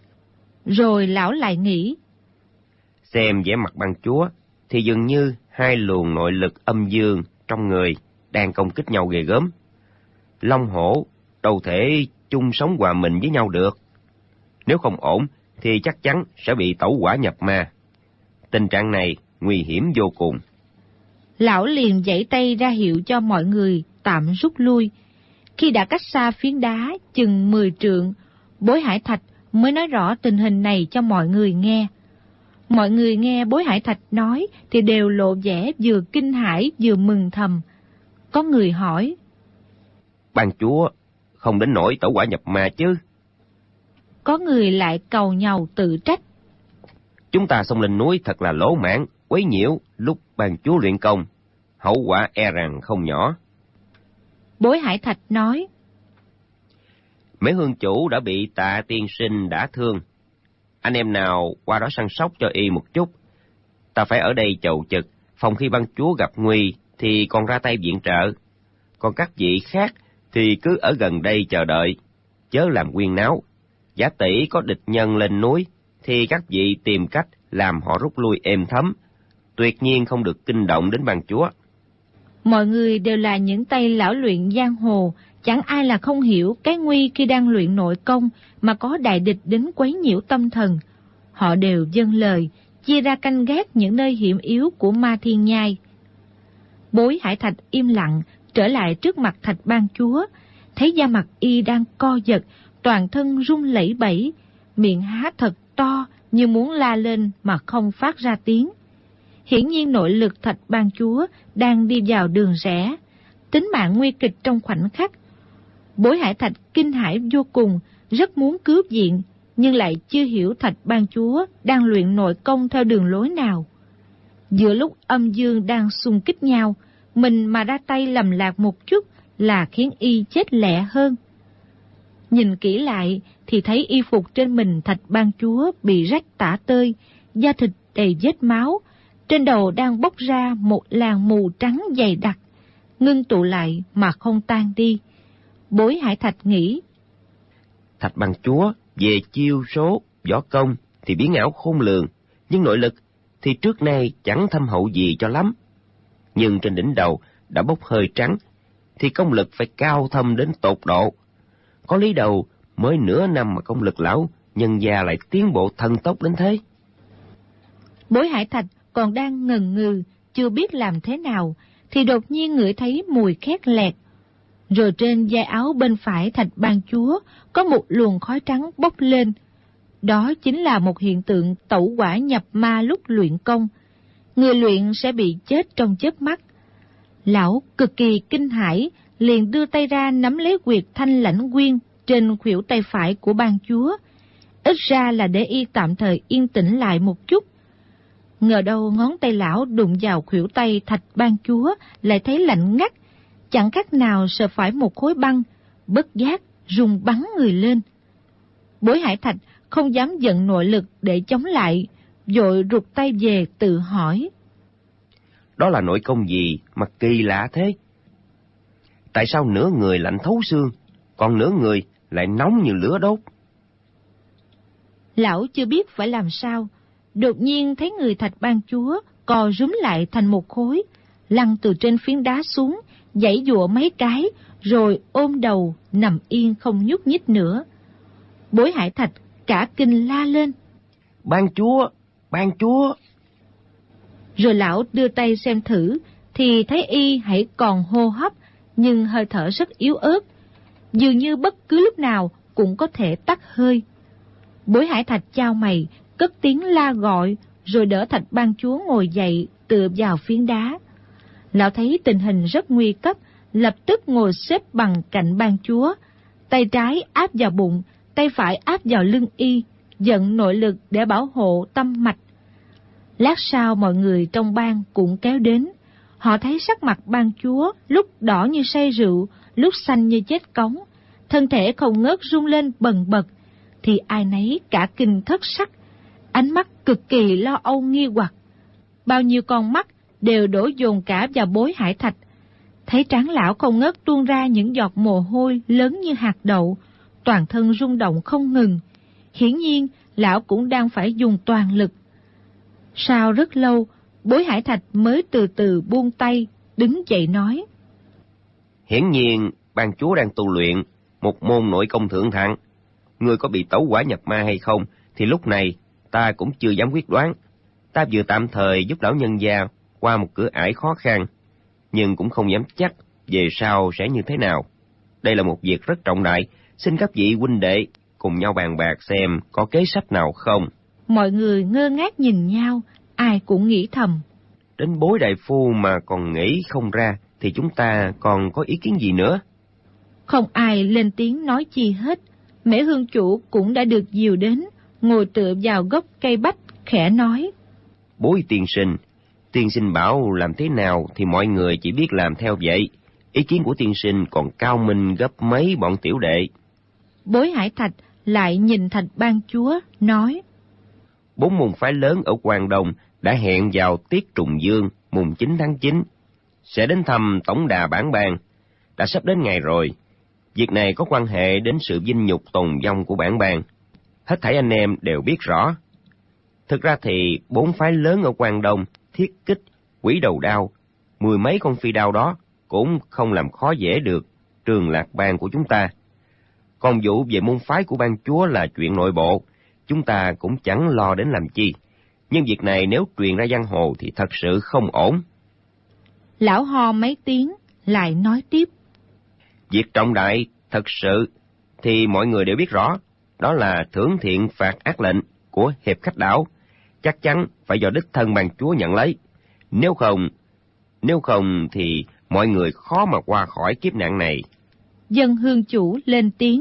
Rồi lão lại nghĩ: Xem vẻ mặt ban chúa thì dường như 2 luồng nội lực âm dương trong người đang công kích nhau ghê gớm. Long hổ đâu thể chung sống hòa mình với nhau được. Nếu không ổn thì chắc chắn sẽ bị tẩu hỏa nhập ma. Tình trạng này nguy hiểm vô cùng. Lão liền giãy tay ra hiệu cho mọi người tạm rút lui. Khi đã cách xa phiến đá chừng 10 trượng, Bối Hải Thạch mới nói rõ tình hình này cho mọi người nghe. Mọi người nghe Bối Hải Thạch nói thì đều lộ vẻ vừa kinh hãi vừa mừng thầm. Có người hỏi: Ban chúa không đến nỗi tẩu hỏa nhập ma chứ? Có người lại cầu nhàu tự trách: Chúng ta xông lên núi thật là lỗ mãng, quấy nhiễu lúc ban chúa luyện công, hậu quả e rằng không nhỏ. Bối Hải Thạch nói: Mấy hương chủ đã bị Tạ tiên sinh đả thương, anh em nào qua đó săn sóc cho y một chút. Ta phải ở đây chầu chực, phòng khi ban chúa gặp nguy thì còn ra tay viện trợ. Còn các vị khác thì cứ ở gần đây chờ đợi, chớ làm quyên náo. Giả tỷ có địch nhân lên núi thì các vị tìm cách làm họ rút lui êm thấm, tuyệt nhiên không được kinh động đến ban chúa. Mọi người đều là những tay lão luyện giang hồ, chẳng ai là không hiểu cái nguy khi đang luyện nội công mà có đại địch đến quấy nhiễu tâm thần. Họ đều dâng lời, chia ra canh gác những nơi hiểm yếu của Ma Thiên Nhai. Bối Hải Thạch im lặng trở lại trước mặt Thạch ban chúa, thấy da mặt y đang co giật, toàn thân run lẩy bẩy, miệng há thật to như muốn la lên mà không phát ra tiếng. Hiển nhiên nội lực Thạch Ban Chúa đang đi vào đường rẽ, tính mạng nguy kịch trong khoảnh khắc. Bối Hải Thạch kinh hãi vô cùng, rất muốn cứu viện, nhưng lại chưa hiểu Thạch Ban Chúa đang luyện nội công theo đường lối nào. Giữa lúc âm dương đang xung kích nhau, mình mà ra tay lầm lạc một chút là khiến y chết lẹ hơn. Nhìn kỹ lại thì thấy y phục trên mình Thạch Ban Chúa bị rách tả tơi, da thịt đầy vết máu, trên đầu đang bốc ra một làn mù trắng dày đặc, ngưng tụ lại mà không tan đi. Bối Hải Thạch nghĩ, Thạch Ban Chúa về chiêu số, võ công thì biến ảo khôn lường, nhưng nội lực thì trước nay chẳng thâm hậu gì cho lắm. Nhưng trên đỉnh đầu đã bốc hơi trắng, thì công lực phải cao thâm đến tột độ. Có lý đầu mới nửa năm mà công lực lão nhân gia lại tiến bộ thần tốc đến thế. Bối Hải Thạch còn đang ngần ngừ, chưa biết làm thế nào, thì đột nhiên ngửi thấy mùi khét lẹt. Rồi trên vai áo bên phải Thạch Ban Chúa có một luồng khói trắng bốc lên. Đó chính là một hiện tượng tẩu hỏa nhập ma lúc luyện công. Người luyện sẽ bị chết trong chớp mắt. Lão cực kỳ kinh hãi, liền đưa tay ra nắm lấy huyệt Thanh Lãnh Quyên trên khuỷu tay phải của Ban Chúa, ít ra là để y tạm thời yên tĩnh lại một chút. Ngờ đâu ngón tay lão đụng vào khuỷu tay Thạch Ban Chúa lại thấy lạnh ngắt, chẳng khác nào sờ phải một khối băng, bất giác rung bắn người lên. Bối Hải Thạch không dám vận nội lực để chống lại, vội rụt tay về tự hỏi. Đó là nội công gì mà kỳ lạ thế? Tại sao nửa người lạnh thấu xương, còn nửa người lại nóng như lửa đốt? Lão chưa biết phải làm sao, đột nhiên thấy người Thạch Ban Chúa co rúm lại thành một khối, lăn từ trên phiến đá xuống, giãy giụa mấy cái, rồi ôm đầu nằm yên không nhúc nhích nữa. Bối Hải Thạch cả kinh la lên, Ban Chúa, Ban Chúa! Rồi lão đưa tay xem thử, thì thấy y hãy còn hô hấp, nhưng hơi thở rất yếu ớt, dường như bất cứ lúc nào cũng có thể tắt hơi. Bối Hải Thạch chau mày, cất tiếng la gọi, rồi đỡ Thạch Ban Chúa ngồi dậy, tựa vào phiến đá. Lão thấy tình hình rất nguy cấp, lập tức ngồi xếp bằng cạnh Ban Chúa, tay trái áp vào bụng, tay phải áp vào lưng y, vận nội lực để bảo hộ tâm mạch. Lát sau mọi người trong bang cũng kéo đến. Họ thấy sắc mặt Ban Chúa lúc đỏ như say rượu, lúc xanh như chết cống, thân thể không ngớt rung lên bần bật, thì ai nấy cả kinh thất sắc, ánh mắt cực kỳ lo âu nghi hoặc. Bao nhiêu con mắt đều đổ dồn cả vào Bối Hải Thạch. Thấy trán lão không ngớt tuôn ra những giọt mồ hôi lớn như hạt đậu, toàn thân rung động không ngừng. Hiển nhiên lão cũng đang phải dùng toàn lực. Sau rất lâu, Bối Hải Thạch mới từ từ buông tay, đứng dậy nói. Hiển nhiên, Ban Chúa đang tu luyện một môn nội công thượng thặng. Ngươi có bị tẩu hỏa nhập ma hay không, thì lúc này ta cũng chưa dám quyết đoán. Ta vừa tạm thời giúp lão nhân gia qua một cửa ải khó khăn, nhưng cũng không dám chắc về sau sẽ như thế nào. Đây là một việc rất trọng đại, xin các vị huynh đệ cùng nhau bàn bạc xem có kế sách nào không. Mọi người ngơ ngác nhìn nhau, ai cũng nghĩ thầm. Đến Bối đại phu mà còn nghĩ không ra, thì chúng ta còn có ý kiến gì nữa? Không ai lên tiếng nói chi hết. Mễ Hương chủ cũng đã được dìu đến, ngồi tựa vào gốc cây bách, khẽ nói. Bối tiên sinh bảo làm thế nào thì mọi người chỉ biết làm theo vậy. Ý kiến của tiên sinh còn cao minh gấp mấy bọn tiểu đệ. Bối Hải Thạch lại nhìn Thạch Ban Chúa, nói. 4 môn phái lớn ở Quang Đông đã hẹn vào tiết trùng dương mùng 9 tháng 9, sẽ đến thăm tổng đà bản bang. Đã sắp đến ngày rồi. Việc này có quan hệ đến sự vinh nhục tồn vong của bản bang. Hết thảy anh em đều biết rõ. Thực ra thì 4 phái lớn ở Quang Đông, Thiết Kích, Quỷ Đầu Đao, 10 mấy con phi đao đó cũng không làm khó dễ được Trường Lạc bang của chúng ta. Còn vụ về môn phái của Ban Chúa là chuyện nội bộ, chúng ta cũng chẳng lo đến làm chi. Nhưng việc này nếu truyền ra giang hồ thì thật sự không ổn. Lão ho mấy tiếng, lại nói tiếp. Việc trọng đại thật sự thì mọi người đều biết rõ, đó là thưởng thiện phạt ác lệnh của hiệp khách đảo, chắc chắn phải do đích thân Ban Chúa nhận lấy. Nếu không thì mọi người khó mà qua khỏi kiếp nạn này. Dân hương chủ lên tiếng.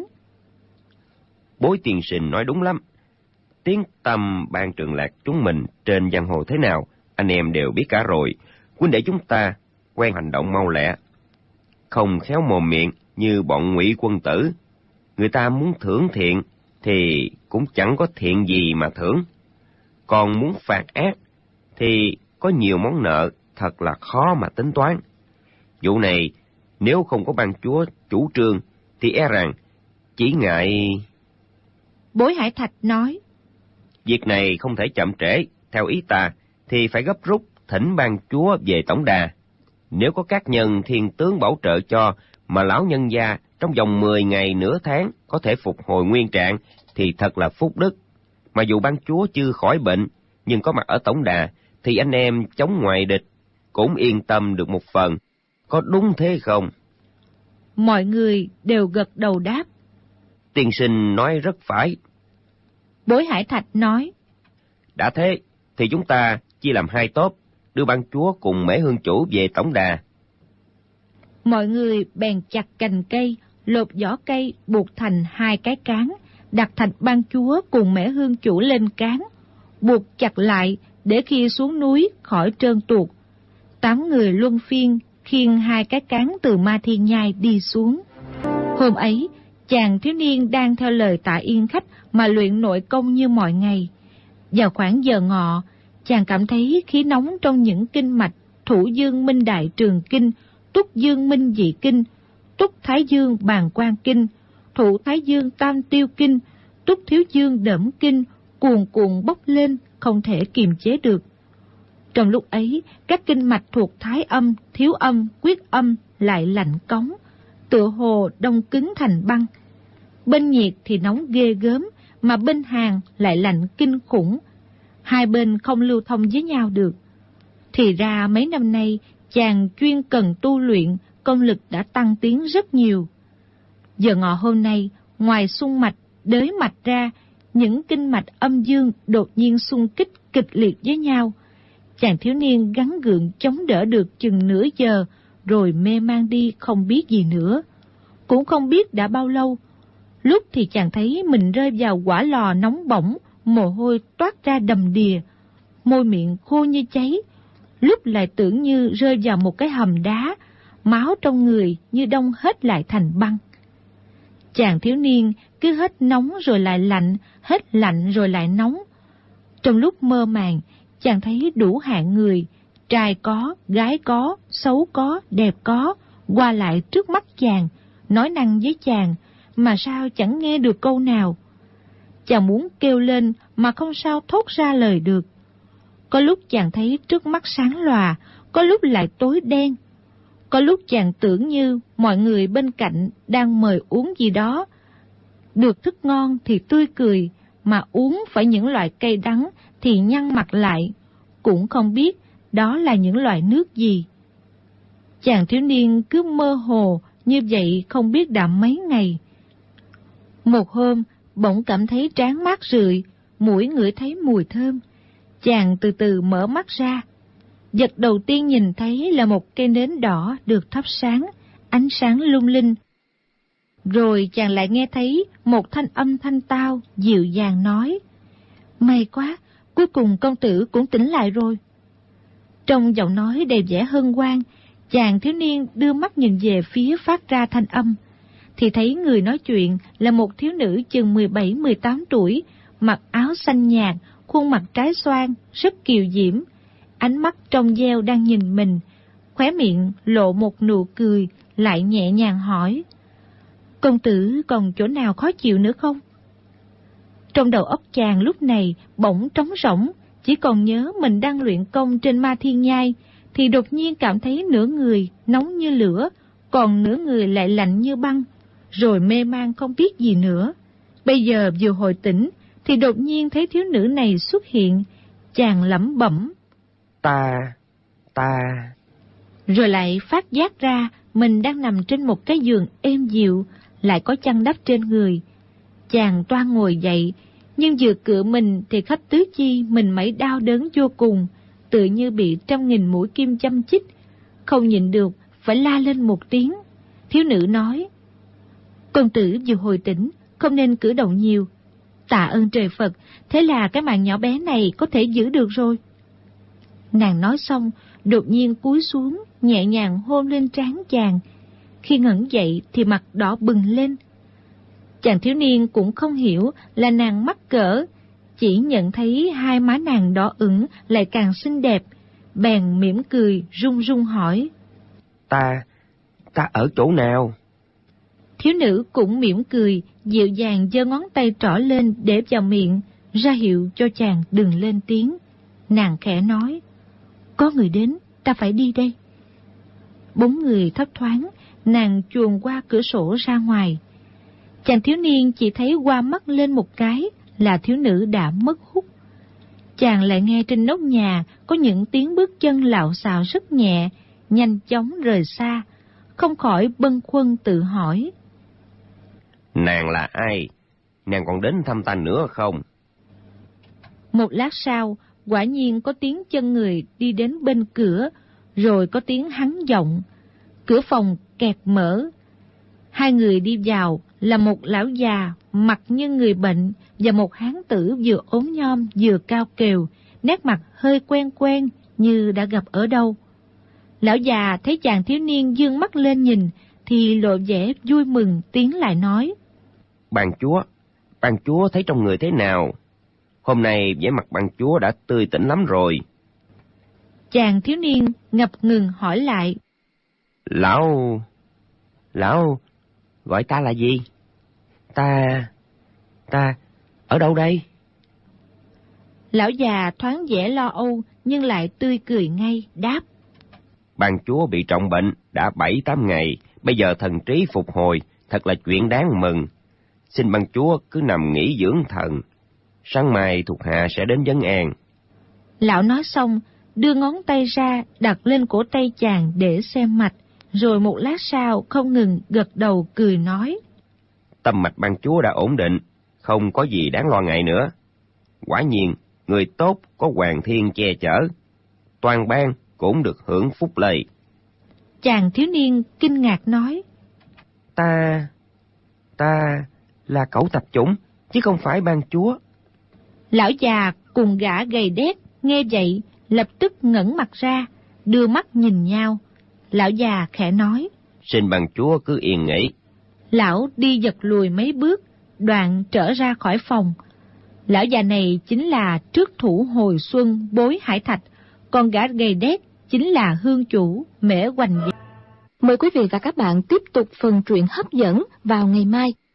Bối tiên sinh nói đúng lắm. Tiếng tăm Ban Trường Lạc chúng mình trên giang hồ thế nào, anh em đều biết cả rồi. Huynh để chúng ta quen hành động mau lẹ, không khéo mồm miệng như bọn Ngụy quân tử. Người ta muốn thưởng thiện thì cũng chẳng có thiện gì mà thưởng. Còn muốn phạt ác thì có nhiều món nợ thật là khó mà tính toán. Vụ này nếu không có ban chúa chủ trương thì e rằng chỉ ngại... Bối Hải Thạch nói. Việc này không thể chậm trễ, theo ý ta thì phải gấp rút thỉnh ban chúa về tổng đà. Nếu có các nhân thiên tướng bảo trợ cho mà lão nhân gia trong vòng 10 ngày nửa tháng có thể phục hồi nguyên trạng thì thật là phúc đức. Mà dù ban chúa chưa khỏi bệnh nhưng có mặt ở tổng đà thì anh em chống ngoại địch cũng yên tâm được một phần. Có đúng thế không? Mọi người đều gật đầu đáp. Tiên sinh nói rất phải. Bối Hải Thạch nói. Đã thế thì chúng ta chia làm 2 tốp, đưa ban chúa cùng Mễ Hương chủ về tổng đà. Mọi người bèn chặt cành cây, lột vỏ cây buộc thành 2 cái cán, đặt thạch ban chúa cùng Mễ Hương chủ lên cán, buộc chặt lại để khi xuống núi khỏi trơn tuột. 8 người luân phiên khiêng 2 cái cán từ Ma Thiên Nhai đi xuống. Hôm ấy, chàng thiếu niên đang theo lời Tạ Yên Khách mà luyện nội công như mọi ngày. Vào khoảng giờ ngọ, chàng cảm thấy khí nóng trong những kinh mạch Thủ Dương Minh Đại Trường Kinh, Túc Dương Minh Dị Kinh, Túc Thái Dương Bàng Quan Kinh, Thủ Thái Dương Tam Tiêu Kinh, Túc Thiếu Dương Đẫm Kinh cuồn cuộn bốc lên, không thể kiềm chế được. Trong lúc ấy, các kinh mạch thuộc Thái Âm, Thiếu Âm, Quyết Âm lại lạnh cống, tựa hồ đông cứng thành băng. Bên nhiệt thì nóng ghê gớm, mà bên hàn lại lạnh kinh khủng. Hai bên không lưu thông với nhau được. Thì ra mấy năm nay, chàng chuyên cần tu luyện, công lực đã tăng tiến rất nhiều. Giờ ngọ hôm nay, ngoài xung mạch, đới mạch ra, những kinh mạch âm dương đột nhiên xung kích kịch liệt với nhau. Chàng thiếu niên gắng gượng chống đỡ được chừng nửa giờ, rồi mê man đi không biết gì nữa. Cũng không biết đã bao lâu. Lúc thì chàng thấy mình rơi vào quả lò nóng bỏng, mồ hôi toát ra đầm đìa, môi miệng khô như cháy. Lúc lại tưởng như rơi vào một cái hầm đá, máu trong người như đông hết lại thành băng. Chàng thiếu niên cứ hết nóng rồi lại lạnh, hết lạnh rồi lại nóng. Trong lúc mơ màng, chàng thấy đủ hạng người, trai có, gái có, xấu có, đẹp có, qua lại trước mắt chàng, nói năng với chàng, mà sao chẳng nghe được câu nào. Chàng muốn kêu lên mà không sao thốt ra lời được. Có lúc chàng thấy trước mắt sáng lòa, có lúc lại tối đen. Có lúc chàng tưởng như mọi người bên cạnh đang mời uống gì đó. Được thức ngon thì tươi cười, mà uống phải những loại cây đắng thì nhăn mặt lại, cũng không biết đó là những loại nước gì. Chàng thiếu niên cứ mơ hồ như vậy không biết đã mấy ngày. Một hôm, bỗng cảm thấy trán mát rượi, mũi ngửi thấy mùi thơm. Chàng từ từ mở mắt ra. Vật đầu tiên nhìn thấy là một cây nến đỏ được thắp sáng, ánh sáng lung linh. Rồi chàng lại nghe thấy một thanh âm thanh tao, dịu dàng nói: "May quá, cuối cùng công tử cũng tỉnh lại rồi." Trong giọng nói đầy vẻ hân hoan, chàng thiếu niên đưa mắt nhìn về phía phát ra thanh âm, thì thấy người nói chuyện là một thiếu nữ chừng 17-18 tuổi, mặc áo xanh nhạt, khuôn mặt trái xoan, rất kiều diễm, ánh mắt trong veo đang nhìn mình, khóe miệng lộ một nụ cười, lại nhẹ nhàng hỏi: "Công tử còn chỗ nào khó chịu nữa không?" Trong đầu óc chàng lúc này bỗng trống rỗng, chỉ còn nhớ mình đang luyện công trên Ma Thiên Nhai, thì đột nhiên cảm thấy nửa người nóng như lửa, còn nửa người lại lạnh như băng, rồi mê man không biết gì nữa. Bây giờ vừa hồi tỉnh, thì đột nhiên thấy thiếu nữ này xuất hiện, chàng lẩm bẩm: Ta... Rồi lại phát giác ra mình đang nằm trên một cái giường êm dịu, lại có chăn đắp trên người. Chàng toan ngồi dậy, nhưng vừa cựa mình thì khách tứ chi mình mẩy đau đớn vô cùng, tự như bị 100.000 mũi kim châm chích, không nhịn được phải la lên một tiếng. Thiếu nữ nói: "Công tử vừa hồi tỉnh, không nên cử động nhiều. Tạ ơn trời Phật, thế là cái mạng nhỏ bé này có thể giữ được rồi." Nàng nói xong, đột nhiên cúi xuống, nhẹ nhàng hôn lên trán chàng. Khi ngẩng dậy thì mặt đỏ bừng lên. Chàng thiếu niên cũng không hiểu là nàng mắc cỡ, chỉ nhận thấy hai má nàng đỏ ửng lại càng xinh đẹp, bèn mỉm cười run run hỏi: Ta ở chỗ nào?" Thiếu nữ cũng mỉm cười, dịu dàng giơ ngón tay trỏ lên để vào miệng, ra hiệu cho chàng đừng lên tiếng. Nàng khẽ nói: "Có người đến, ta phải đi đây." Bóng người thấp thoáng, nàng chuồn qua cửa sổ ra ngoài. Chàng thiếu niên chỉ thấy qua mắt lên một cái là thiếu nữ đã mất hút. Chàng lại nghe trên nóc nhà có những tiếng bước chân lạo xạo rất nhẹ, nhanh chóng rời xa, không khỏi bâng khuâng tự hỏi: "Nàng là ai? Nàng còn đến thăm ta nữa không?" Một lát sau, quả nhiên có tiếng chân người đi đến bên cửa, rồi có tiếng hắn giọng. Cửa phòng kẹt mở. Hai người đi vào là một lão già mặt như người bệnh và một hán tử vừa ốm nhom vừa cao kèo, nét mặt hơi quen quen như đã gặp ở đâu. Lão già thấy chàng thiếu niên dương mắt lên nhìn thì lộ vẻ vui mừng, tiến lại nói: Ban chúa thấy trong người thế nào? Hôm nay vẻ mặt ban chúa đã tươi tỉnh lắm rồi." Chàng thiếu niên ngập ngừng hỏi lại: Lão gọi ta là gì? Ta ở đâu đây?" Lão già thoáng vẻ lo âu nhưng lại tươi cười ngay, đáp: "Ban chúa bị trọng bệnh đã 7-8 ngày, bây giờ thần trí phục hồi, thật là chuyện đáng mừng. Xin ban chúa cứ nằm nghỉ dưỡng thần, sáng mai thuộc hạ sẽ đến vấn an." Lão nói xong, đưa ngón tay ra đặt lên cổ tay chàng để xem mạch, rồi một lát sau không ngừng gật đầu cười nói: "Tâm mạch ban chúa đã ổn định, không có gì đáng lo ngại nữa. Quả nhiên, người tốt có hoàng thiên che chở, toàn bang cũng được hưởng phúc lợi." Chàng thiếu niên kinh ngạc nói: Ta là cẩu tập chủng, chứ không phải ban chúa." Lão già cùng gã gầy đét nghe vậy lập tức ngẩng mặt ra, đưa mắt nhìn nhau. Lão già khẽ nói: "Xin ban chúa cứ yên nghỉ." Lão đi giật lùi mấy bước, đoạn trở ra khỏi phòng. Lão già này chính là trước thủ hồi xuân Bối Hải Thạch, còn gã gầy đét chính là hương chủ Mễ Hoành. Mời quý vị và các bạn tiếp tục phần truyện hấp dẫn vào ngày mai.